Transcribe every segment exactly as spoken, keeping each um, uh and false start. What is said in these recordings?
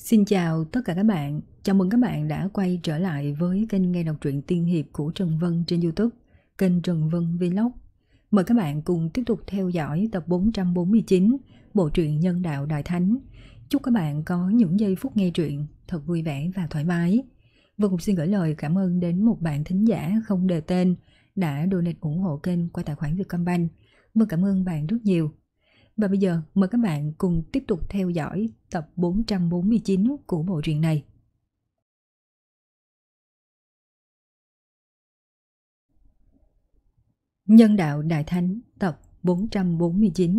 Xin chào tất cả các bạn, chào mừng các bạn đã quay trở lại với kênh nghe đọc truyện tiên hiệp của Trần Vân trên YouTube, kênh Trần Vân Vlog. Mời các bạn cùng tiếp tục theo dõi tập bốn trăm bốn mươi chín bộ truyện Nhân Đạo Đại Thánh. Chúc các bạn có những giây phút nghe truyện thật vui vẻ và thoải mái. Vân cũng xin gửi lời cảm ơn đến một bạn thính giả không đề tên đã donate ủng hộ kênh qua tài khoản Vietcombank. Vân cảm ơn bạn rất nhiều. Và bây giờ mời các bạn cùng tiếp tục theo dõi tập bốn trăm bốn mươi chín của bộ truyện này. Nhân Đạo Đại Thánh tập bốn trăm bốn mươi chín.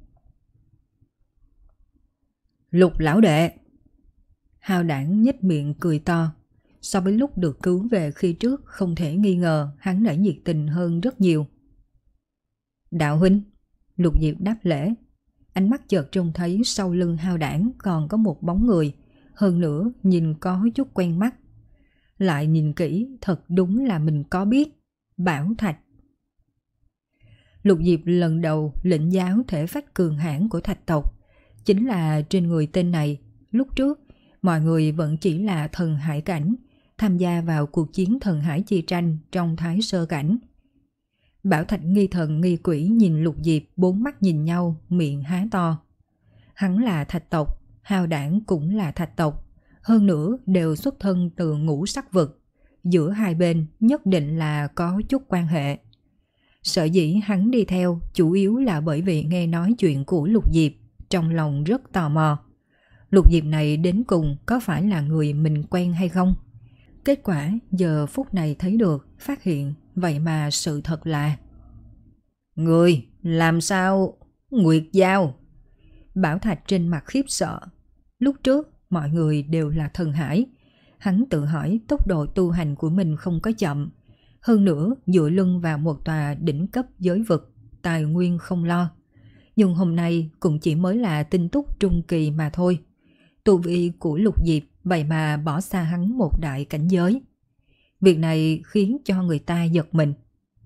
Lục lão đệ. Hào Đảng nhếch miệng cười to. So với lúc được cứu về khi trước, không thể nghi ngờ hắn đã nhiệt tình hơn rất nhiều. Đạo huynh. Lục Diệp đáp lễ. Ánh mắt chợt trông thấy sau lưng Hào Đảng còn có một bóng người, hơn nữa nhìn có chút quen mắt. Lại nhìn kỹ, thật đúng là mình có biết. Bảo Thạch. Lục Diệp lần đầu lĩnh giáo thể phách cường hãn của Thạch tộc. Chính là trên người tên này, lúc trước mọi người vẫn chỉ là thần hải cảnh, tham gia vào cuộc chiến thần hải chi tranh trong thái sơ cảnh. Bảo Thạch nghi thần nghi quỷ nhìn Lục Diệp, bốn mắt nhìn nhau, miệng há to. Hắn là Thạch tộc, Hào Đảng cũng là Thạch tộc, hơn nữa đều xuất thân từ ngũ sắc vực. Giữa hai bên nhất định là có chút quan hệ. Sở dĩ hắn đi theo chủ yếu là bởi vì nghe nói chuyện của Lục Diệp, trong lòng rất tò mò. Lục Diệp này đến cùng có phải là người mình quen hay không? Kết quả giờ phút này thấy được, phát hiện, vậy mà sự thật là... Người, làm sao... Nguyệt Giao. Bảo Thạch trên mặt khiếp sợ. Lúc trước, mọi người đều là thần hải. Hắn tự hỏi tốc độ tu hành của mình không có chậm. Hơn nữa, dựa lưng vào một tòa đỉnh cấp giới vực, tài nguyên không lo. Nhưng hôm nay cũng chỉ mới là tinh túc trung kỳ mà thôi. Tu vi của Lục Diệp vậy mà bỏ xa hắn một đại cảnh giới. Việc này khiến cho người ta giật mình.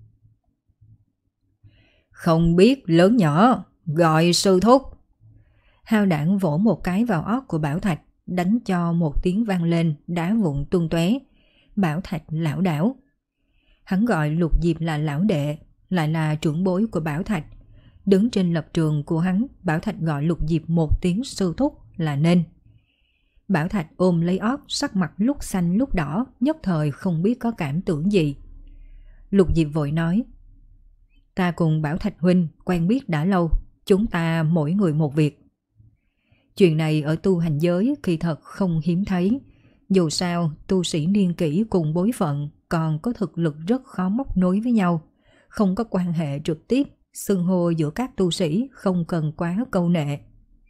Không biết lớn nhỏ, gọi sư thúc. Hào Đảng vỗ một cái vào óc của Bảo Thạch, đánh cho một tiếng vang lên, đá vụn tung tóe. Bảo Thạch lảo đảo. Hắn gọi Lục Diệp là lão đệ, lại là trưởng bối của Bảo Thạch. Đứng trên lập trường của hắn, Bảo Thạch gọi Lục Diệp một tiếng sư thúc là nên. Bảo Thạch ôm lấy óc, sắc mặt lúc xanh lúc đỏ, nhất thời không biết có cảm tưởng gì. Lục Diệp vội nói: Ta cùng Bảo Thạch huynh quen biết đã lâu, chúng ta mỗi người một việc. Chuyện này ở tu hành giới kỳ thật không hiếm thấy. Dù sao, tu sĩ niên kỷ cùng bối phận còn có thực lực rất khó móc nối với nhau. Không có quan hệ trực tiếp, xưng hô giữa các tu sĩ không cần quá câu nệ.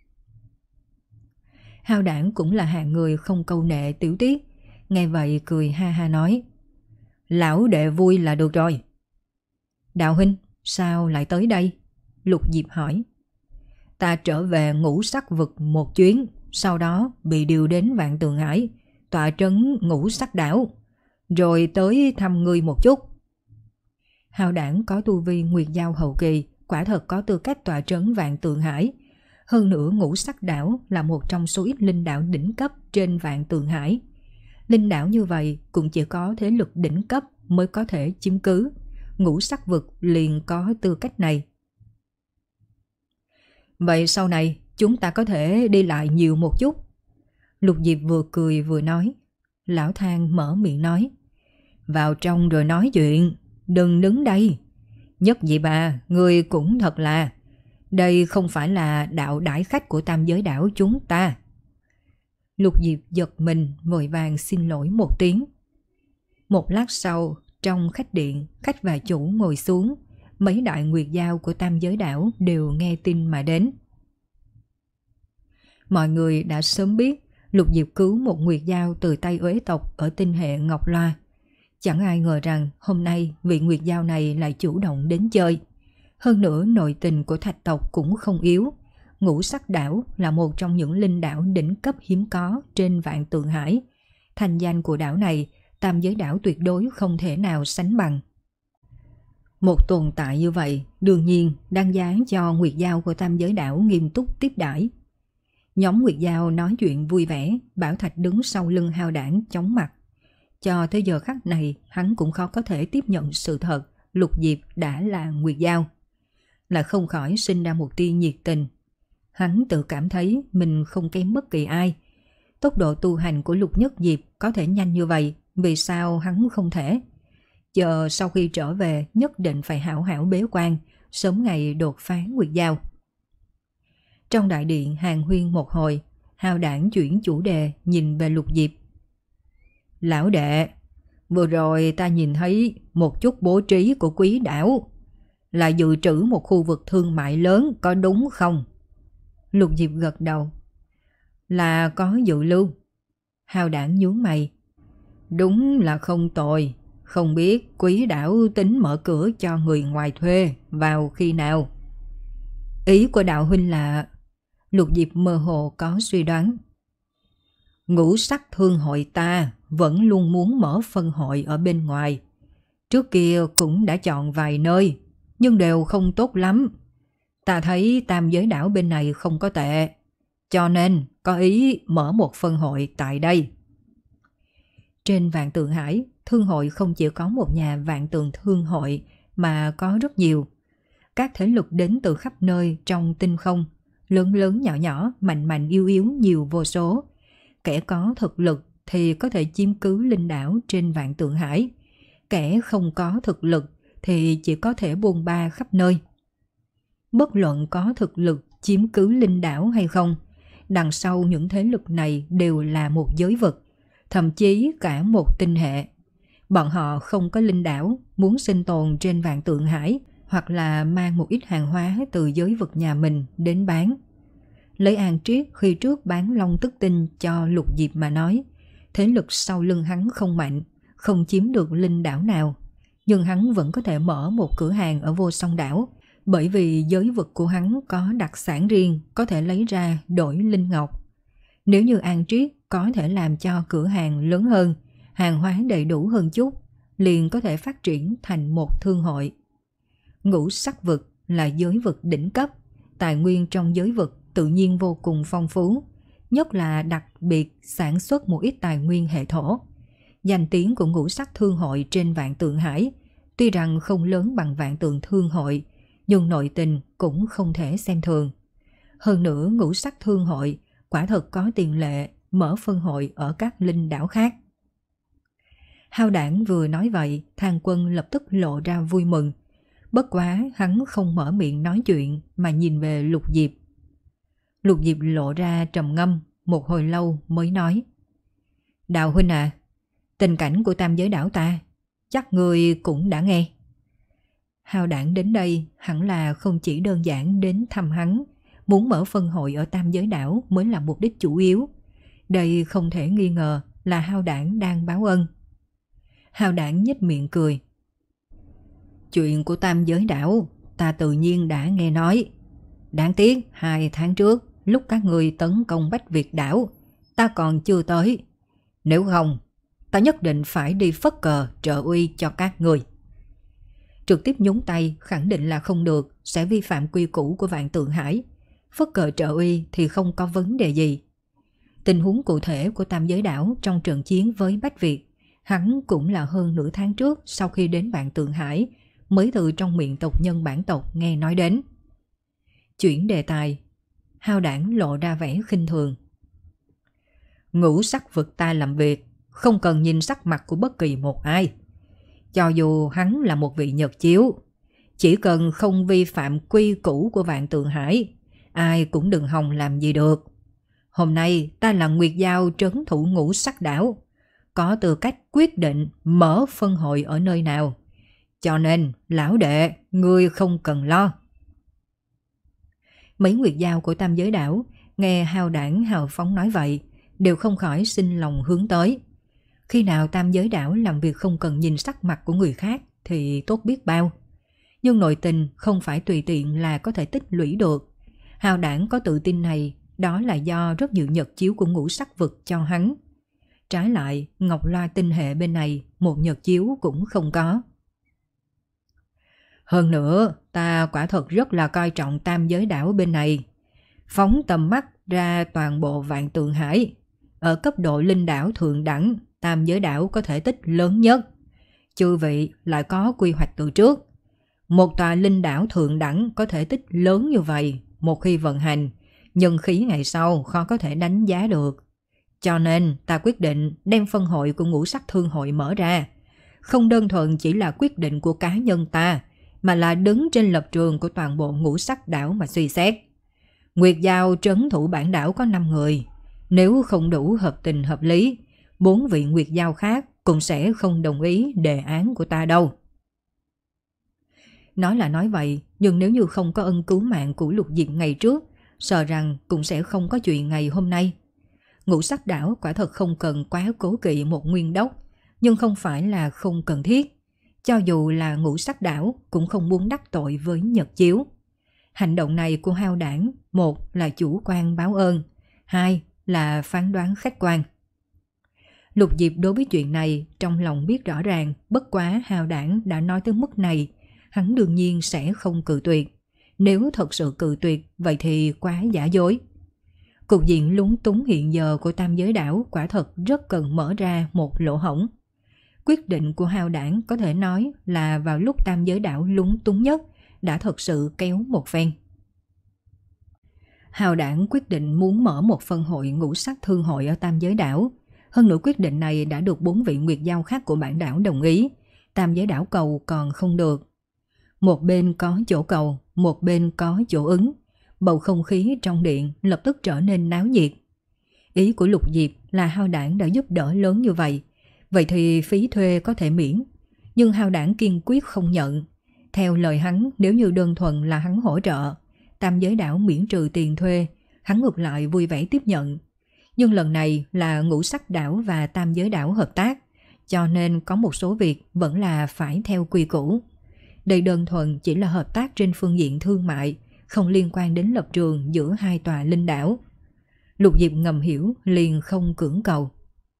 Hào Đảng cũng là hạng người không câu nệ tiểu tiết. Nghe vậy cười ha ha nói: Lão đệ vui là được rồi. Đạo huynh, sao lại tới đây? Lục Diệp hỏi. Ta trở về ngũ sắc vực một chuyến, sau đó bị điều đến Vạn Tường Hải, tọa trấn ngũ sắc đảo, rồi tới thăm ngươi một chút. Hào Đảng có tu vi Nguyệt Giao hậu kỳ, quả thật có tư cách tọa trấn Vạn Tường Hải. Hơn nữa ngũ sắc đảo là một trong số ít linh đảo đỉnh cấp trên Vạn Tường Hải. Linh đảo như vậy cũng chỉ có thế lực đỉnh cấp mới có thể chiếm cứ. Ngũ sắc vực liền có tư cách này. Vậy sau này chúng ta có thể đi lại nhiều một chút. Lục Diệp vừa cười vừa nói. Lão Thang mở miệng nói: Vào trong rồi nói chuyện, đừng đứng đây. Nhất vậy bà, người cũng thật là... Đây không phải là đạo đãi khách của tam giới đảo chúng ta. Lục Diệp giật mình, vội vàng xin lỗi một tiếng. Một lát sau, trong khách điện, khách và chủ ngồi xuống. Mấy đại nguyệt giao của tam giới đảo đều nghe tin mà đến. Mọi người đã sớm biết Lục Diệp cứu một nguyệt giao từ tay uế tộc ở tinh hệ Ngọc Loa. Chẳng ai ngờ rằng hôm nay vị nguyệt giao này lại chủ động đến chơi. Hơn nữa nội tình của Thạch tộc cũng không yếu. Ngũ sắc đảo là một trong những linh đảo đỉnh cấp hiếm có trên Vạn Tường Hải. Thành danh của đảo này, tam giới đảo tuyệt đối không thể nào sánh bằng. Một tồn tại như vậy, đương nhiên đang giá cho nguyệt giao của tam giới đảo nghiêm túc tiếp đãi. Nhóm Nguyệt Giao nói chuyện vui vẻ, Bảo Thạch đứng sau lưng Hao Đảng chóng mặt. Cho tới giờ khắc này, hắn cũng khó có thể tiếp nhận sự thật Lục Diệp đã là Nguyệt Giao. Là không khỏi sinh ra một tia nhiệt tình. Hắn tự cảm thấy mình không kém bất kỳ ai. Tốc độ tu hành của Lục Nhất Diệp có thể nhanh như vậy, vì sao hắn không thể? Giờ sau khi trở về nhất định phải hảo hảo bế quan, sớm ngày đột phá Nguyệt Giao. Trong đại điện hàng huyên một hồi, Hao Đảng chuyển chủ đề nhìn về Lục Diệp. Lão đệ, vừa rồi ta nhìn thấy một chút bố trí của Quý đảo, là dự trữ một khu vực thương mại lớn, có đúng không? Lục Diệp gật đầu. Là có dự lưu. Hao Đảng nhướng mày. Đúng là không tồi. Không biết Quý đảo tính mở cửa cho người ngoài thuê vào khi nào? Ý của đạo huynh là... Lục Diệp mơ hồ có suy đoán. Ngũ sắc thương hội ta vẫn luôn muốn mở phân hội ở bên ngoài. Trước kia cũng đã chọn vài nơi, nhưng đều không tốt lắm. Ta thấy tam giới đảo bên này không có tệ, cho nên có ý mở một phân hội tại đây. Trên Vạn Tượng Hải, thương hội không chỉ có một nhà Vạn Tượng Thương hội mà có rất nhiều. Các thế lực đến từ khắp nơi trong tinh không, lớn lớn nhỏ nhỏ, mạnh mạnh yếu yếu nhiều vô số. Kẻ có thực lực thì có thể chiếm cứ linh đảo trên Vạn Tượng Hải. Kẻ không có thực lực thì chỉ có thể buôn ba khắp nơi. Bất luận có thực lực chiếm cứ linh đảo hay không, đằng sau những thế lực này đều là một giới vực, thậm chí cả một tinh hệ. Bọn họ không có linh đảo, muốn sinh tồn trên Vạn Tượng Hải hoặc là mang một ít hàng hóa từ giới vực nhà mình đến bán. Lấy An Triết khi trước bán Long Tức Tinh cho Lục Diệp mà nói, thế lực sau lưng hắn không mạnh, không chiếm được linh đảo nào, nhưng hắn vẫn có thể mở một cửa hàng ở Vô Song đảo, bởi vì giới vực của hắn có đặc sản riêng có thể lấy ra đổi linh ngọc. Nếu như An Triết có thể làm cho cửa hàng lớn hơn, hàng hóa đầy đủ hơn chút, liền có thể phát triển thành một thương hội. Ngũ sắc vực là giới vực đỉnh cấp, tài nguyên trong giới vực tự nhiên vô cùng phong phú, nhất là đặc biệt sản xuất một ít tài nguyên hệ thổ. Danh tiếng của ngũ sắc thương hội trên Vạn Tượng Hải tuy rằng không lớn bằng Vạn Tượng Thương hội, nhưng nội tình cũng không thể xem thường. Hơn nữa ngũ sắc thương hội quả thật có tiền lệ mở phân hội ở các linh đảo khác. Hao Đảng vừa nói vậy, Thang Quân lập tức lộ ra vui mừng. Bất quá hắn không mở miệng nói chuyện mà nhìn về Lục Diệp. Lục Diệp lộ ra trầm ngâm, một hồi lâu mới nói. Đạo huynh à, tình cảnh của tam giới đảo ta, chắc người cũng đã nghe. Hao Đảng đến đây hẳn là không chỉ đơn giản đến thăm hắn, muốn mở phân hội ở tam giới đảo mới là mục đích chủ yếu. Đây không thể nghi ngờ là Hao Đảng đang báo ân. Hao Đảng nhếch miệng cười. Chuyện của tam giới đảo ta tự nhiên đã nghe nói. Đáng tiếc hai tháng trước lúc các người tấn công Bách Việt đảo, ta còn chưa tới. Nếu không, ta nhất định phải đi phất cờ trợ uy cho các người. Trực tiếp nhúng tay khẳng định là không được, sẽ vi phạm quy củ của Vạn Tượng Hải. Phất cờ trợ uy thì không có vấn đề gì. Tình huống cụ thể của tam giới đảo trong trận chiến với Bách Việt, hắn cũng là hơn nửa tháng trước sau khi đến Vạn Tượng Hải mới từ trong miệng tộc nhân bản tộc nghe nói đến. Chuyển đề tài, Hao Đảng lộ ra vẻ khinh thường. Ngũ sắc vực ta làm việc, không cần nhìn sắc mặt của bất kỳ một ai. Cho dù hắn là một vị nhật chiếu, chỉ cần không vi phạm quy củ của Vạn Tượng Hải, ai cũng đừng hòng làm gì được. Hôm nay ta là Nguyệt Giao trấn thủ ngũ sắc đảo, có tư cách quyết định mở phân hội ở nơi nào. Cho nên, lão đệ, ngươi không cần lo. Mấy Nguyệt Giao của tam giới đảo nghe Hao Đảng hào phóng nói vậy, đều không khỏi sinh lòng hướng tới. Khi nào tam giới đảo làm việc không cần nhìn sắc mặt của người khác thì tốt biết bao. Nhưng nội tình không phải tùy tiện là có thể tích lũy được. Hao Đảng có tự tin này, đó là do rất nhiều nhật chiếu của ngũ sắc vực cho hắn. Trái lại, Ngọc Loa tinh hệ bên này một nhật chiếu cũng không có. Hơn nữa, ta quả thật rất là coi trọng tam giới đảo bên này. Phóng tầm mắt ra toàn bộ Vạn Tượng Hải. Ở cấp độ linh đảo thượng đẳng, tam giới đảo có thể tích lớn nhất. Chư vị lại có quy hoạch từ trước. Một tòa linh đảo thượng đẳng có thể tích lớn như vậy, một khi vận hành, nhân khí ngày sau khó có thể đánh giá được. Cho nên ta quyết định đem phân hội của ngũ sắc thương hội mở ra. Không đơn thuần chỉ là quyết định của cá nhân ta, mà là đứng trên lập trường của toàn bộ ngũ sắc đảo mà suy xét. Nguyệt Giao trấn thủ bản đảo có năm người. Nếu không đủ hợp tình hợp lý, bốn vị Nguyệt Giao khác cũng sẽ không đồng ý đề án của ta đâu. Nói là nói vậy, nhưng nếu như không có ân cứu mạng của Lục Diệp ngày trước, sợ rằng cũng sẽ không có chuyện ngày hôm nay. Ngũ sắc đảo quả thật không cần quá cố kỵ một nguyên đốc, nhưng không phải là không cần thiết. Cho dù là ngũ sắc đảo cũng không muốn đắc tội với Nhật Chiếu. Hành động này của Hao Đảng, một là chủ quan báo ơn, hai là phán đoán khách quan. Lục Diệp đối với chuyện này trong lòng biết rõ ràng, bất quá Hao Đảng đã nói tới mức này, hắn đương nhiên sẽ không cự tuyệt. Nếu thật sự cự tuyệt, vậy thì quá giả dối. Cục diện lúng túng hiện giờ của tam giới đảo quả thật rất cần mở ra một lỗ hổng. Quyết định của Hao Đảng có thể nói là vào lúc tam giới đảo lúng túng nhất, đã thật sự kéo một phen. Hao Đảng quyết định muốn mở một phân hội ngũ sắc thương hội ở tam giới đảo. Hơn nữa quyết định này đã được bốn vị Nguyệt Giao khác của bản đảo đồng ý. Tam giới đảo cầu còn không được. Một bên có chỗ cầu, một bên có chỗ ứng. Bầu không khí trong điện lập tức trở nên náo nhiệt. Ý của Lục Diệp là Hao Đảng đã giúp đỡ lớn như vậy, vậy thì phí thuê có thể miễn. Nhưng Hao Đảng kiên quyết không nhận. Theo lời hắn, nếu như đơn thuần là hắn hỗ trợ, tam giới đảo miễn trừ tiền thuê, hắn ngược lại vui vẻ tiếp nhận. Nhưng lần này là ngũ sắc đảo và tam giới đảo hợp tác, cho nên có một số việc vẫn là phải theo quy củ. Đây đơn thuần chỉ là hợp tác trên phương diện thương mại, không liên quan đến lập trường giữa hai tòa linh đảo. Lục Diệp ngầm hiểu, liền không cưỡng cầu.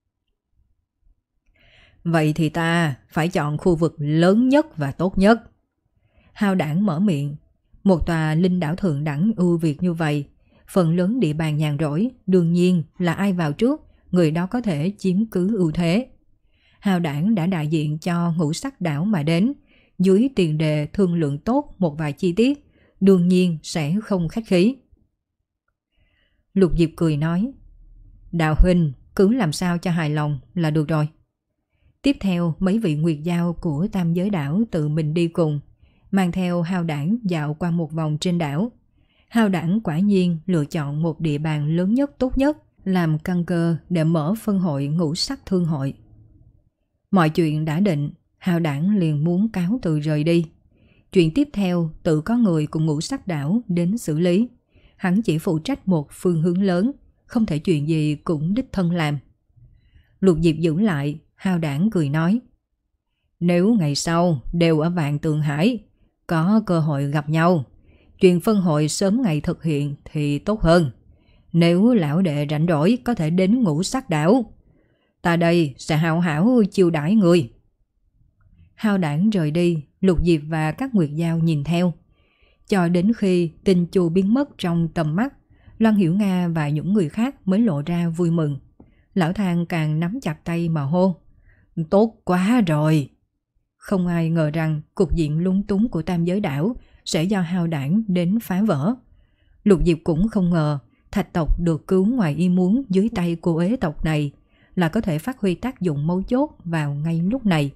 Vậy thì ta phải chọn khu vực lớn nhất và tốt nhất. Hao Đảng mở miệng. Một tòa linh đảo thượng đẳng ưu việt như vậy, phần lớn địa bàn nhàn rỗi, đương nhiên là ai vào trước, người đó có thể chiếm cứ ưu thế. Hao Đảng đã đại diện cho ngũ sắc đảo mà đến, dưới tiền đề thương lượng tốt một vài chi tiết, đương nhiên sẽ không khách khí. Lục Diệp cười nói, Đạo huynh cứ làm sao cho hài lòng là được rồi. Tiếp theo mấy vị Nguyệt Giao của tam giới đảo tự mình đi cùng, mang theo Hao Đảng dạo qua một vòng trên đảo. Hao Đảng quả nhiên lựa chọn một địa bàn lớn nhất tốt nhất làm căn cơ để mở phân hội ngũ sắc thương hội. Mọi chuyện đã định, Hao Đảng liền muốn cáo từ rời đi. Chuyện tiếp theo tự có người cùng ngũ sắc đảo đến xử lý. Hắn chỉ phụ trách một phương hướng lớn, không thể chuyện gì cũng đích thân làm. Lục Diệp giữ lại, Hao Đảng cười nói, nếu ngày sau đều ở Vạn Tượng Hải, có cơ hội gặp nhau, chuyện phân hội sớm ngày thực hiện thì tốt hơn. Nếu lão đệ rảnh rỗi có thể đến ngũ sắc đảo, ta đây sẽ hào hảo chiêu đãi người. Hao Đảng rời đi, Lục Diệp và các Nguyệt Giao nhìn theo. Cho đến khi Tinh Chu biến mất trong tầm mắt, Loan Hiểu Nga và những người khác mới lộ ra vui mừng. Lão Thang càng nắm chặt tay mà hô, tốt quá rồi. Không ai ngờ rằng cục diện lúng túng của tam giới đảo sẽ do Hao Đảng đến phá vỡ. Lục Diệp cũng không ngờ Thạch tộc được cứu ngoài ý muốn dưới tay cô ế tộc này là có thể phát huy tác dụng mấu chốt vào ngay lúc này.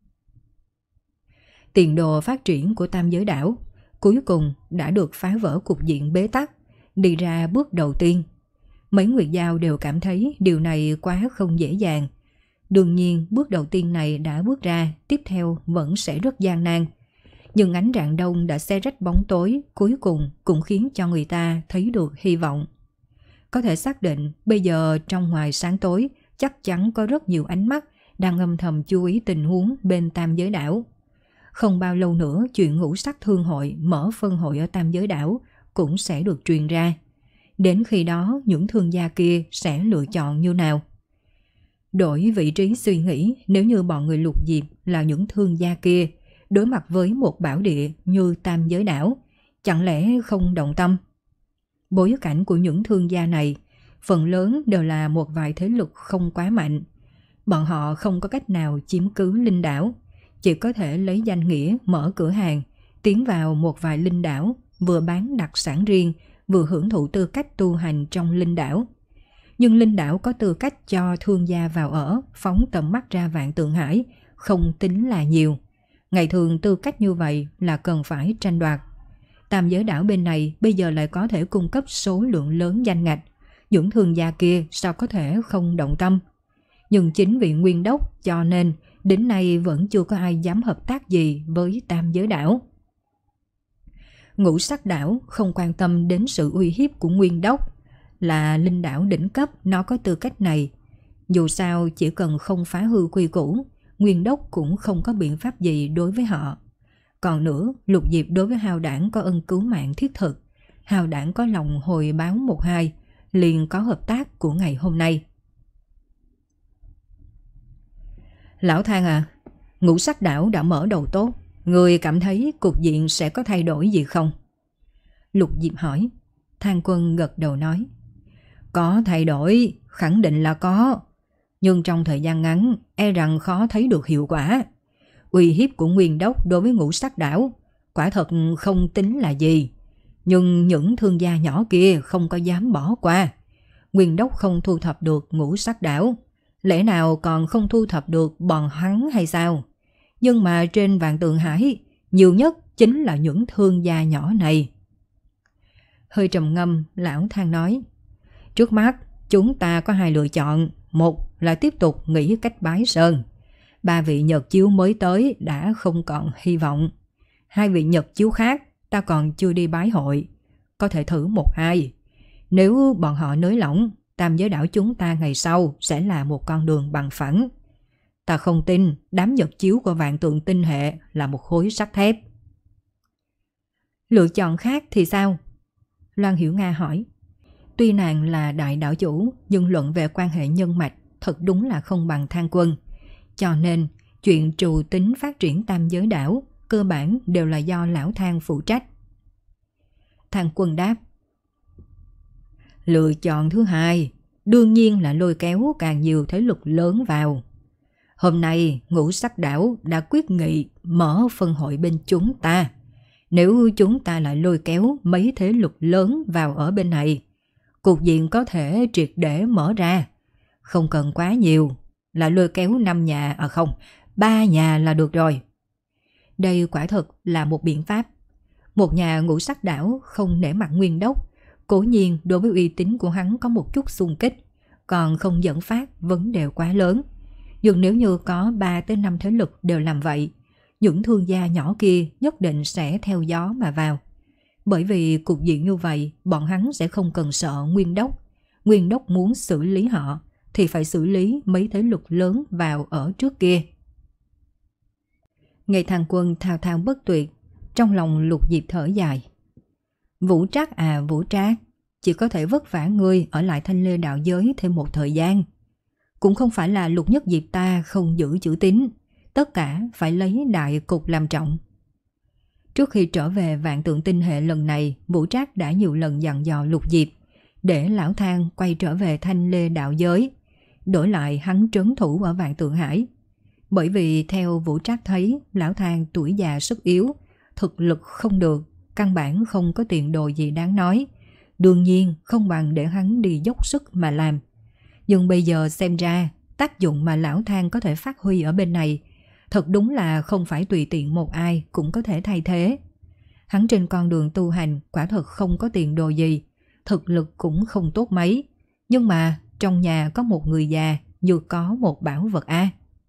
Tiền đồ phát triển của tam giới đảo cuối cùng đã được phá vỡ cục diện bế tắc, đi ra bước đầu tiên. Mấy Nguyệt Giao đều cảm thấy điều này quá không dễ dàng. Đương nhiên bước đầu tiên này đã bước ra, tiếp theo vẫn sẽ rất gian nan. Nhưng ánh rạng đông đã xé rách bóng tối, cuối cùng cũng khiến cho người ta thấy được hy vọng. Có thể xác định bây giờ trong ngoài sáng tối chắc chắn có rất nhiều ánh mắt đang âm thầm chú ý tình huống bên tam giới đảo. Không bao lâu nữa chuyện ngũ sắc thương hội mở phân hội ở tam giới đảo cũng sẽ được truyền ra. Đến khi đó những thương gia kia sẽ lựa chọn như nào? Đổi vị trí suy nghĩ, nếu như bọn người Lục Diệp là những thương gia kia, đối mặt với một bảo địa như tam giới đảo, chẳng lẽ không động tâm? Bối cảnh của những thương gia này phần lớn đều là một vài thế lực không quá mạnh. Bọn họ không có cách nào chiếm cứ linh đảo, chỉ có thể lấy danh nghĩa mở cửa hàng, tiến vào một vài linh đảo, vừa bán đặc sản riêng, vừa hưởng thụ tư cách tu hành trong linh đảo. Nhưng linh đảo có tư cách cho thương gia vào ở, phóng tầm mắt ra Vạn Tượng Hải, không tính là nhiều. Ngày thường tư cách như vậy là cần phải tranh đoạt. Tam giới đảo bên này bây giờ lại có thể cung cấp số lượng lớn danh ngạch, những thương gia kia sao có thể không động tâm. Nhưng chính vì nguyên đốc cho nên đến nay vẫn chưa có ai dám hợp tác gì với tam giới đảo. Ngũ sắc đảo không quan tâm đến sự uy hiếp của nguyên đốc, là linh đảo đỉnh cấp, nó có tư cách này. Dù sao chỉ cần không phá hư quy củ, nguyên đốc cũng không có biện pháp gì đối với họ. Còn nữa, Lục Diệp đối với Hào Đảng có ân cứu mạng thiết thực. Hào Đảng có lòng hồi báo một hai, liền có hợp tác của ngày hôm nay. Lão Thang à, ngũ sắc đảo đã mở đầu tốt, người cảm thấy cục diện sẽ có thay đổi gì không? Lục Diệp hỏi. Thang Quân gật đầu nói. Có thay đổi, khẳng định là có. Nhưng trong thời gian ngắn, e rằng khó thấy được hiệu quả. Uy hiếp của nguyên đốc đối với ngũ sắc đảo quả thật không tính là gì. Nhưng những thương gia nhỏ kia không có dám bỏ qua. Nguyên đốc không thu thập được ngũ sắc đảo, lẽ nào còn không thu thập được bọn hắn hay sao? Nhưng mà trên Vạn Tượng Hải, nhiều nhất chính là những thương gia nhỏ này. Hơi trầm ngâm, lão Thang nói. Trước mắt, chúng ta có hai lựa chọn. Một là tiếp tục nghĩ cách bái sơn. Ba vị nhật chiếu mới tới đã không còn hy vọng. Hai vị nhật chiếu khác ta còn chưa đi bái hội. Có thể thử một hai. Nếu bọn họ nới lỏng, tam giới đảo chúng ta ngày sau sẽ là một con đường bằng phẳng. Ta không tin đám nhật chiếu của Vạn Tượng tinh hệ là một khối sắt thép. Lựa chọn khác thì sao? Loan Hiểu Nga hỏi. Tuy nàng là đại đảo chủ, nhưng luận về quan hệ nhân mạch thật đúng là không bằng Thang Quân. Cho nên, chuyện trù tính phát triển tam giới đảo cơ bản đều là do lão Thang phụ trách. Thang Quân đáp. Lựa chọn thứ hai, đương nhiên là lôi kéo càng nhiều thế lực lớn vào. Hôm nay, ngũ sắc đảo đã quyết nghị mở phân hội bên chúng ta. Nếu chúng ta lại lôi kéo mấy thế lực lớn vào ở bên này, cục diện có thể triệt để mở ra. Không cần quá nhiều, là lôi kéo năm nhà, à không, ba nhà là được rồi. Đây quả thực là một biện pháp. Một nhà ngũ sắc đảo không nể mặt nguyên đốc, cố nhiên đối với uy tín của hắn có một chút xung kích, còn không dẫn phát vấn đề quá lớn. Nhưng nếu như có ba tới năm thế lực đều làm vậy, những thương gia nhỏ kia nhất định sẽ theo gió mà vào. Bởi vì cục diện như vậy, bọn hắn sẽ không cần sợ nguyên đốc. Nguyên đốc muốn xử lý họ thì phải xử lý mấy thế lực lớn vào ở trước kia. Nghe Thang Quân thao thao bất tuyệt, trong lòng Lục Diệp thở dài. Vũ Trác à Vũ Trác, chỉ có thể vất vả ngươi ở lại Thanh Lê đạo giới thêm một thời gian. Cũng không phải là Lục Nhất Diệp ta không giữ chữ tín, tất cả phải lấy đại cục làm trọng. Trước khi trở về Vạn Tượng tinh hệ lần này, Vũ Trác đã nhiều lần dặn dò Lục Diệp để lão Thang quay trở về Thanh Lê đạo giới, đổi lại hắn trấn thủ ở Vạn Tượng Hải. Bởi vì theo Vũ Trác thấy, lão Thang tuổi già sức yếu, thực lực không được, căn bản không có tiền đồ gì đáng nói. Đương nhiên không bằng để hắn đi dốc sức mà làm. Nhưng bây giờ xem ra, tác dụng mà lão Thang có thể phát huy ở bên này thật đúng là không phải tùy tiện một ai cũng có thể thay thế. Hắn trên con đường tu hành quả thật không có tiền đồ gì, thực lực cũng không tốt mấy. Nhưng mà trong nhà có một người già như có một bảo vật a.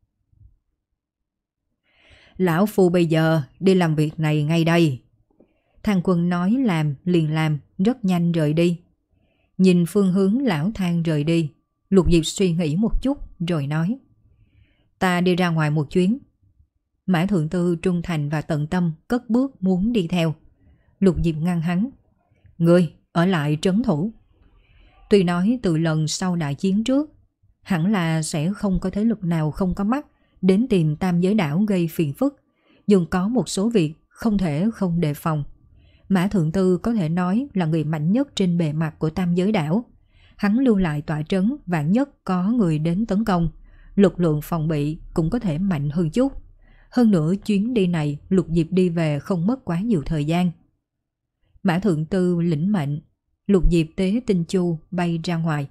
Lão Phu bây giờ đi làm việc này ngay đây. Thang Quân nói làm liền làm, rất nhanh rời đi. Nhìn phương hướng lão Thang rời đi, Lục Diệp suy nghĩ một chút rồi nói. Ta đi ra ngoài một chuyến. Mã Thượng Tư trung thành và tận tâm cất bước muốn đi theo. Lục Diệp ngăn hắn. Ngươi ở lại trấn thủ. Tuy nói từ lần sau đại chiến trước, hẳn là sẽ không có thế lực nào không có mắt đến tìm tam giới đảo gây phiền phức, nhưng có một số việc không thể không đề phòng. Mã Thượng Tư có thể nói là người mạnh nhất trên bề mặt của Tam Giới đảo. Hắn lưu lại tọa trấn, vạn nhất có người đến tấn công, lực lượng phòng bị cũng có thể mạnh hơn chút. Hơn nữa chuyến đi này Lục Diệp đi về không mất quá nhiều thời gian. Mã Thượng Tư lĩnh mệnh, Lục Diệp tế tinh chu bay ra ngoài.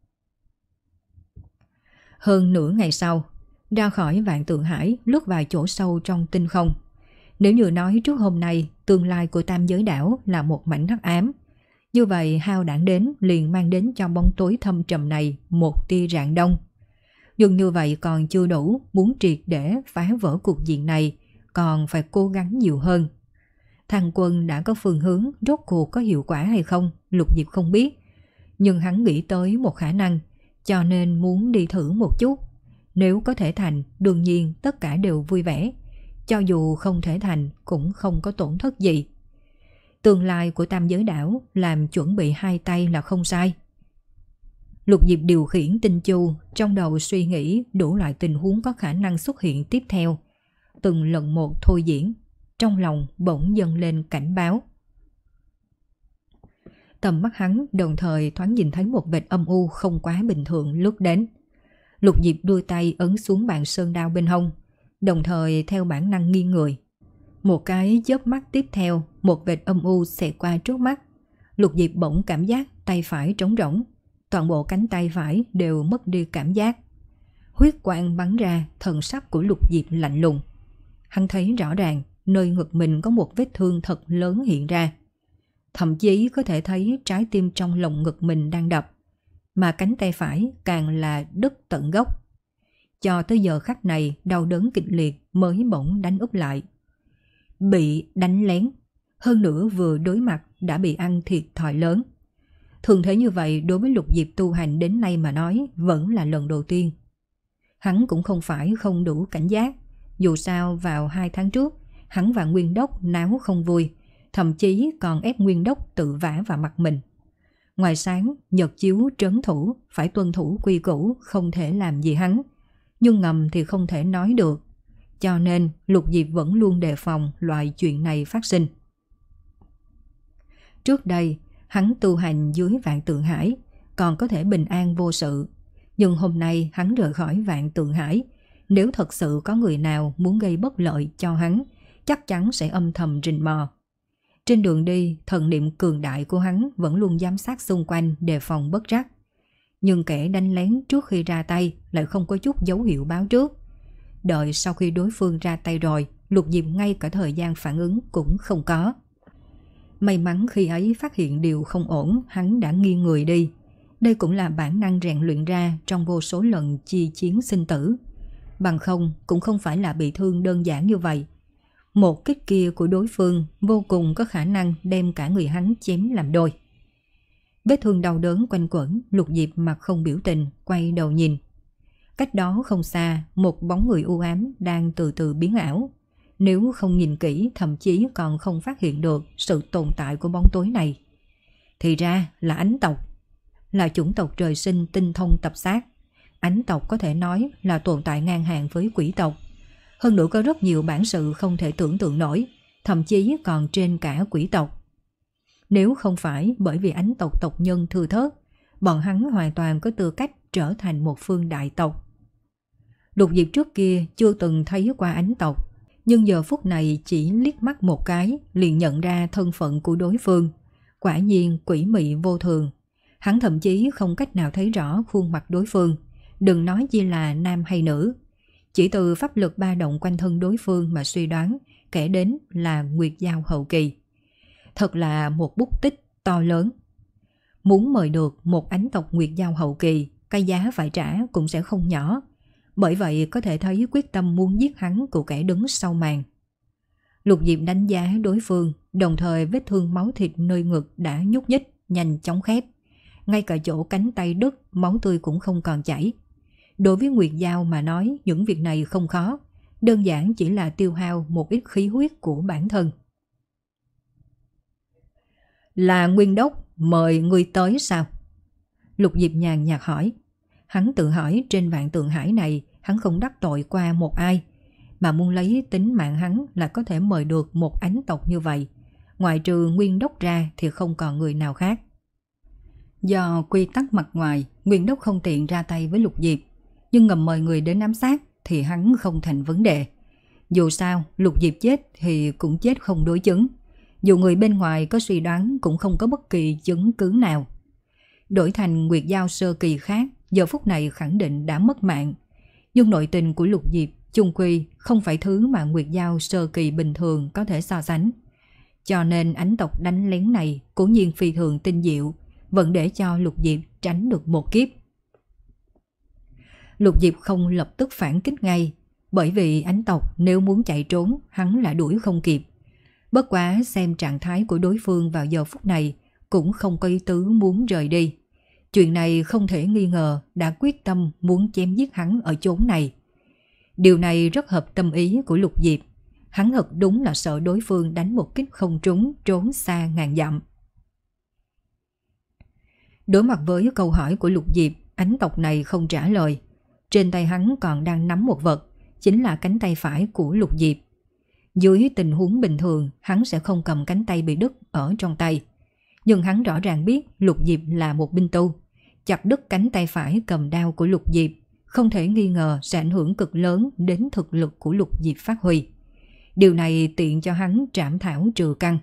Hơn nửa ngày sau, ra khỏi Vạn Tượng Hải, lướt vào chỗ sâu trong tinh không. Nếu như nói trước hôm nay tương lai của Tam Giới đảo là một mảnh hắc ám, như vậy Hao Đảng đến liền mang đến cho bóng tối thâm trầm này một tia rạng đông. Nhưng như vậy còn chưa đủ, muốn triệt để phá vỡ cuộc diện này còn phải cố gắng nhiều hơn. Thằng Quân đã có phương hướng, rốt cuộc có hiệu quả hay không, Lục Diệp không biết. Nhưng hắn nghĩ tới một khả năng, cho nên muốn đi thử một chút. Nếu có thể thành, đương nhiên tất cả đều vui vẻ. Cho dù không thể thành cũng không có tổn thất gì. Tương lai của Tam Giới đảo làm chuẩn bị hai tay là không sai. Lục Diệp điều khiển tinh chu, trong đầu suy nghĩ đủ loại tình huống có khả năng xuất hiện tiếp theo. Từng lần một thôi diễn, trong lòng bỗng dâng lên cảnh báo. Tầm mắt hắn đồng thời thoáng nhìn thấy một vệt âm u không quá bình thường lướt đến. Lục Diệp đuôi tay ấn xuống bàn sơn đao bên hông, đồng thời theo bản năng nghiêng người. Một cái chớp mắt tiếp theo, một vệt âm u xẹt qua trước mắt. Lục Diệp bỗng cảm giác tay phải trống rỗng, toàn bộ cánh tay phải đều mất đi cảm giác. Huyết quang bắn ra, thần sắc của Lục Diệp lạnh lùng. Hắn thấy rõ ràng nơi ngực mình có một vết thương thật lớn hiện ra. Thậm chí có thể thấy trái tim trong lồng ngực mình đang đập, mà cánh tay phải càng là đứt tận gốc. Cho tới giờ khắc này đau đớn kịch liệt mới bỗng đánh úp lại. Bị đánh lén, hơn nữa vừa đối mặt đã bị ăn thiệt thòi lớn. Thường thế như vậy đối với Lục Diệp tu hành đến nay mà nói vẫn là lần đầu tiên. Hắn cũng không phải không đủ cảnh giác, dù sao vào hai tháng trước hắn và Nguyên Đốc náo không vui, thậm chí còn ép Nguyên Đốc tự vả vào mặt mình. Ngoài sáng nhật chiếu trấn thủ, phải tuân thủ quy củ, không thể làm gì hắn, nhưng ngầm thì không thể nói được. Cho nên Lục Diệp vẫn luôn đề phòng loại chuyện này phát sinh. Trước đây hắn tu hành dưới Vạn Tượng Hải còn có thể bình an vô sự, nhưng hôm nay hắn rời khỏi Vạn Tượng Hải, nếu thật sự có người nào muốn gây bất lợi cho hắn, chắc chắn sẽ âm thầm rình mò. Trên đường đi, thần niệm cường đại của hắn vẫn luôn giám sát xung quanh đề phòng bất trắc. Nhưng kẻ đánh lén trước khi ra tay lại không có chút dấu hiệu báo trước. Đợi sau khi đối phương ra tay rồi, Lục Diệp ngay cả thời gian phản ứng cũng không có. May mắn khi ấy phát hiện điều không ổn, hắn đã nghiêng người đi. Đây cũng là bản năng rèn luyện ra trong vô số lần chi chiến sinh tử. Bằng không cũng không phải là bị thương đơn giản như vậy. Một kích kia của đối phương vô cùng có khả năng đem cả người hắn chém làm đôi. Vết thương đau đớn quanh quẩn, Lục Diệp mặt không biểu tình, quay đầu nhìn. Cách đó không xa, một bóng người u ám đang từ từ biến ảo. Nếu không nhìn kỹ, thậm chí còn không phát hiện được sự tồn tại của bóng tối này. Thì ra là ánh tộc, là chủng tộc trời sinh tinh thông tập sát. Ánh tộc có thể nói là tồn tại ngang hàng với quỷ tộc. Hơn nữa có rất nhiều bản sự không thể tưởng tượng nổi, thậm chí còn trên cả quỷ tộc. Nếu không phải bởi vì ánh tộc tộc nhân thưa thớt, bọn hắn hoàn toàn có tư cách trở thành một phương đại tộc. Lục Diệp trước kia chưa từng thấy qua ánh tộc, nhưng giờ phút này chỉ liếc mắt một cái liền nhận ra thân phận của đối phương. Quả nhiên quỷ mị vô thường. Hắn thậm chí không cách nào thấy rõ khuôn mặt đối phương, đừng nói chi là nam hay nữ. Chỉ từ pháp lực ba động quanh thân đối phương mà suy đoán kẻ đến là Nguyệt Giao hậu kỳ. Thật là một bút tích to lớn. Muốn mời được một ánh tộc Nguyệt Giao hậu kỳ, cái giá phải trả cũng sẽ không nhỏ. Bởi vậy có thể thấy quyết tâm muốn giết hắn của kẻ đứng sau màn. Lục Diệp đánh giá đối phương, đồng thời vết thương máu thịt nơi ngực đã nhúc nhích, nhanh chóng khép. Ngay cả chỗ cánh tay đứt, máu tươi cũng không còn chảy. Đối với Nguyệt Giao mà nói, những việc này không khó, đơn giản chỉ là tiêu hao một ít khí huyết của bản thân. Là Nguyên Đốc mời người tới sao? Lục Diệp nhàn nhạt hỏi. Hắn tự hỏi trên Vạn Tượng Hải này hắn không đắc tội qua một ai, mà muốn lấy tính mạng hắn là có thể mời được một ánh tộc như vậy. ngoại trừ Nguyên Đốc ra thì không còn người nào khác. Do quy tắc mặt ngoài, Nguyên Đốc không tiện ra tay với Lục Diệp, nhưng ngầm mời người đến ám sát thì hắn không thành vấn đề. Dù sao, Lục Diệp chết thì cũng chết không đối chứng. Dù người bên ngoài có suy đoán cũng không có bất kỳ chứng cứ nào. Đổi thành Nguyệt Giao sơ kỳ khác, giờ phút này khẳng định đã mất mạng. Nhưng nội tình của Lục Diệp chung quy không phải thứ mà Nguyệt Giao sơ kỳ bình thường có thể so sánh. Cho nên ánh tộc đánh lén này cố nhiên phi thường tinh diệu, vẫn để cho Lục Diệp tránh được một kiếp. Lục Diệp không lập tức phản kích ngay, bởi vì ánh tộc nếu muốn chạy trốn hắn là đuổi không kịp. Bất quá xem trạng thái của đối phương vào giờ phút này cũng không có ý tứ muốn rời đi. Chuyện này không thể nghi ngờ đã quyết tâm muốn chém giết hắn ở chốn này. Điều này rất hợp tâm ý của Lục Diệp. Hắn thật đúng là sợ đối phương đánh một kích không trúng, trốn xa ngàn dặm. Đối mặt với câu hỏi của Lục Diệp, ánh tộc này không trả lời. Trên tay hắn còn đang nắm một vật, chính là cánh tay phải của Lục Diệp. Dưới tình huống bình thường, hắn sẽ không cầm cánh tay bị đứt ở trong tay. Nhưng hắn rõ ràng biết Lục Diệp là một binh tu. Chặt đứt cánh tay phải cầm đao của Lục Diệp, không thể nghi ngờ sẽ ảnh hưởng cực lớn đến thực lực của Lục Diệp phát huy. Điều này tiện cho hắn trảm thảo trừ căn.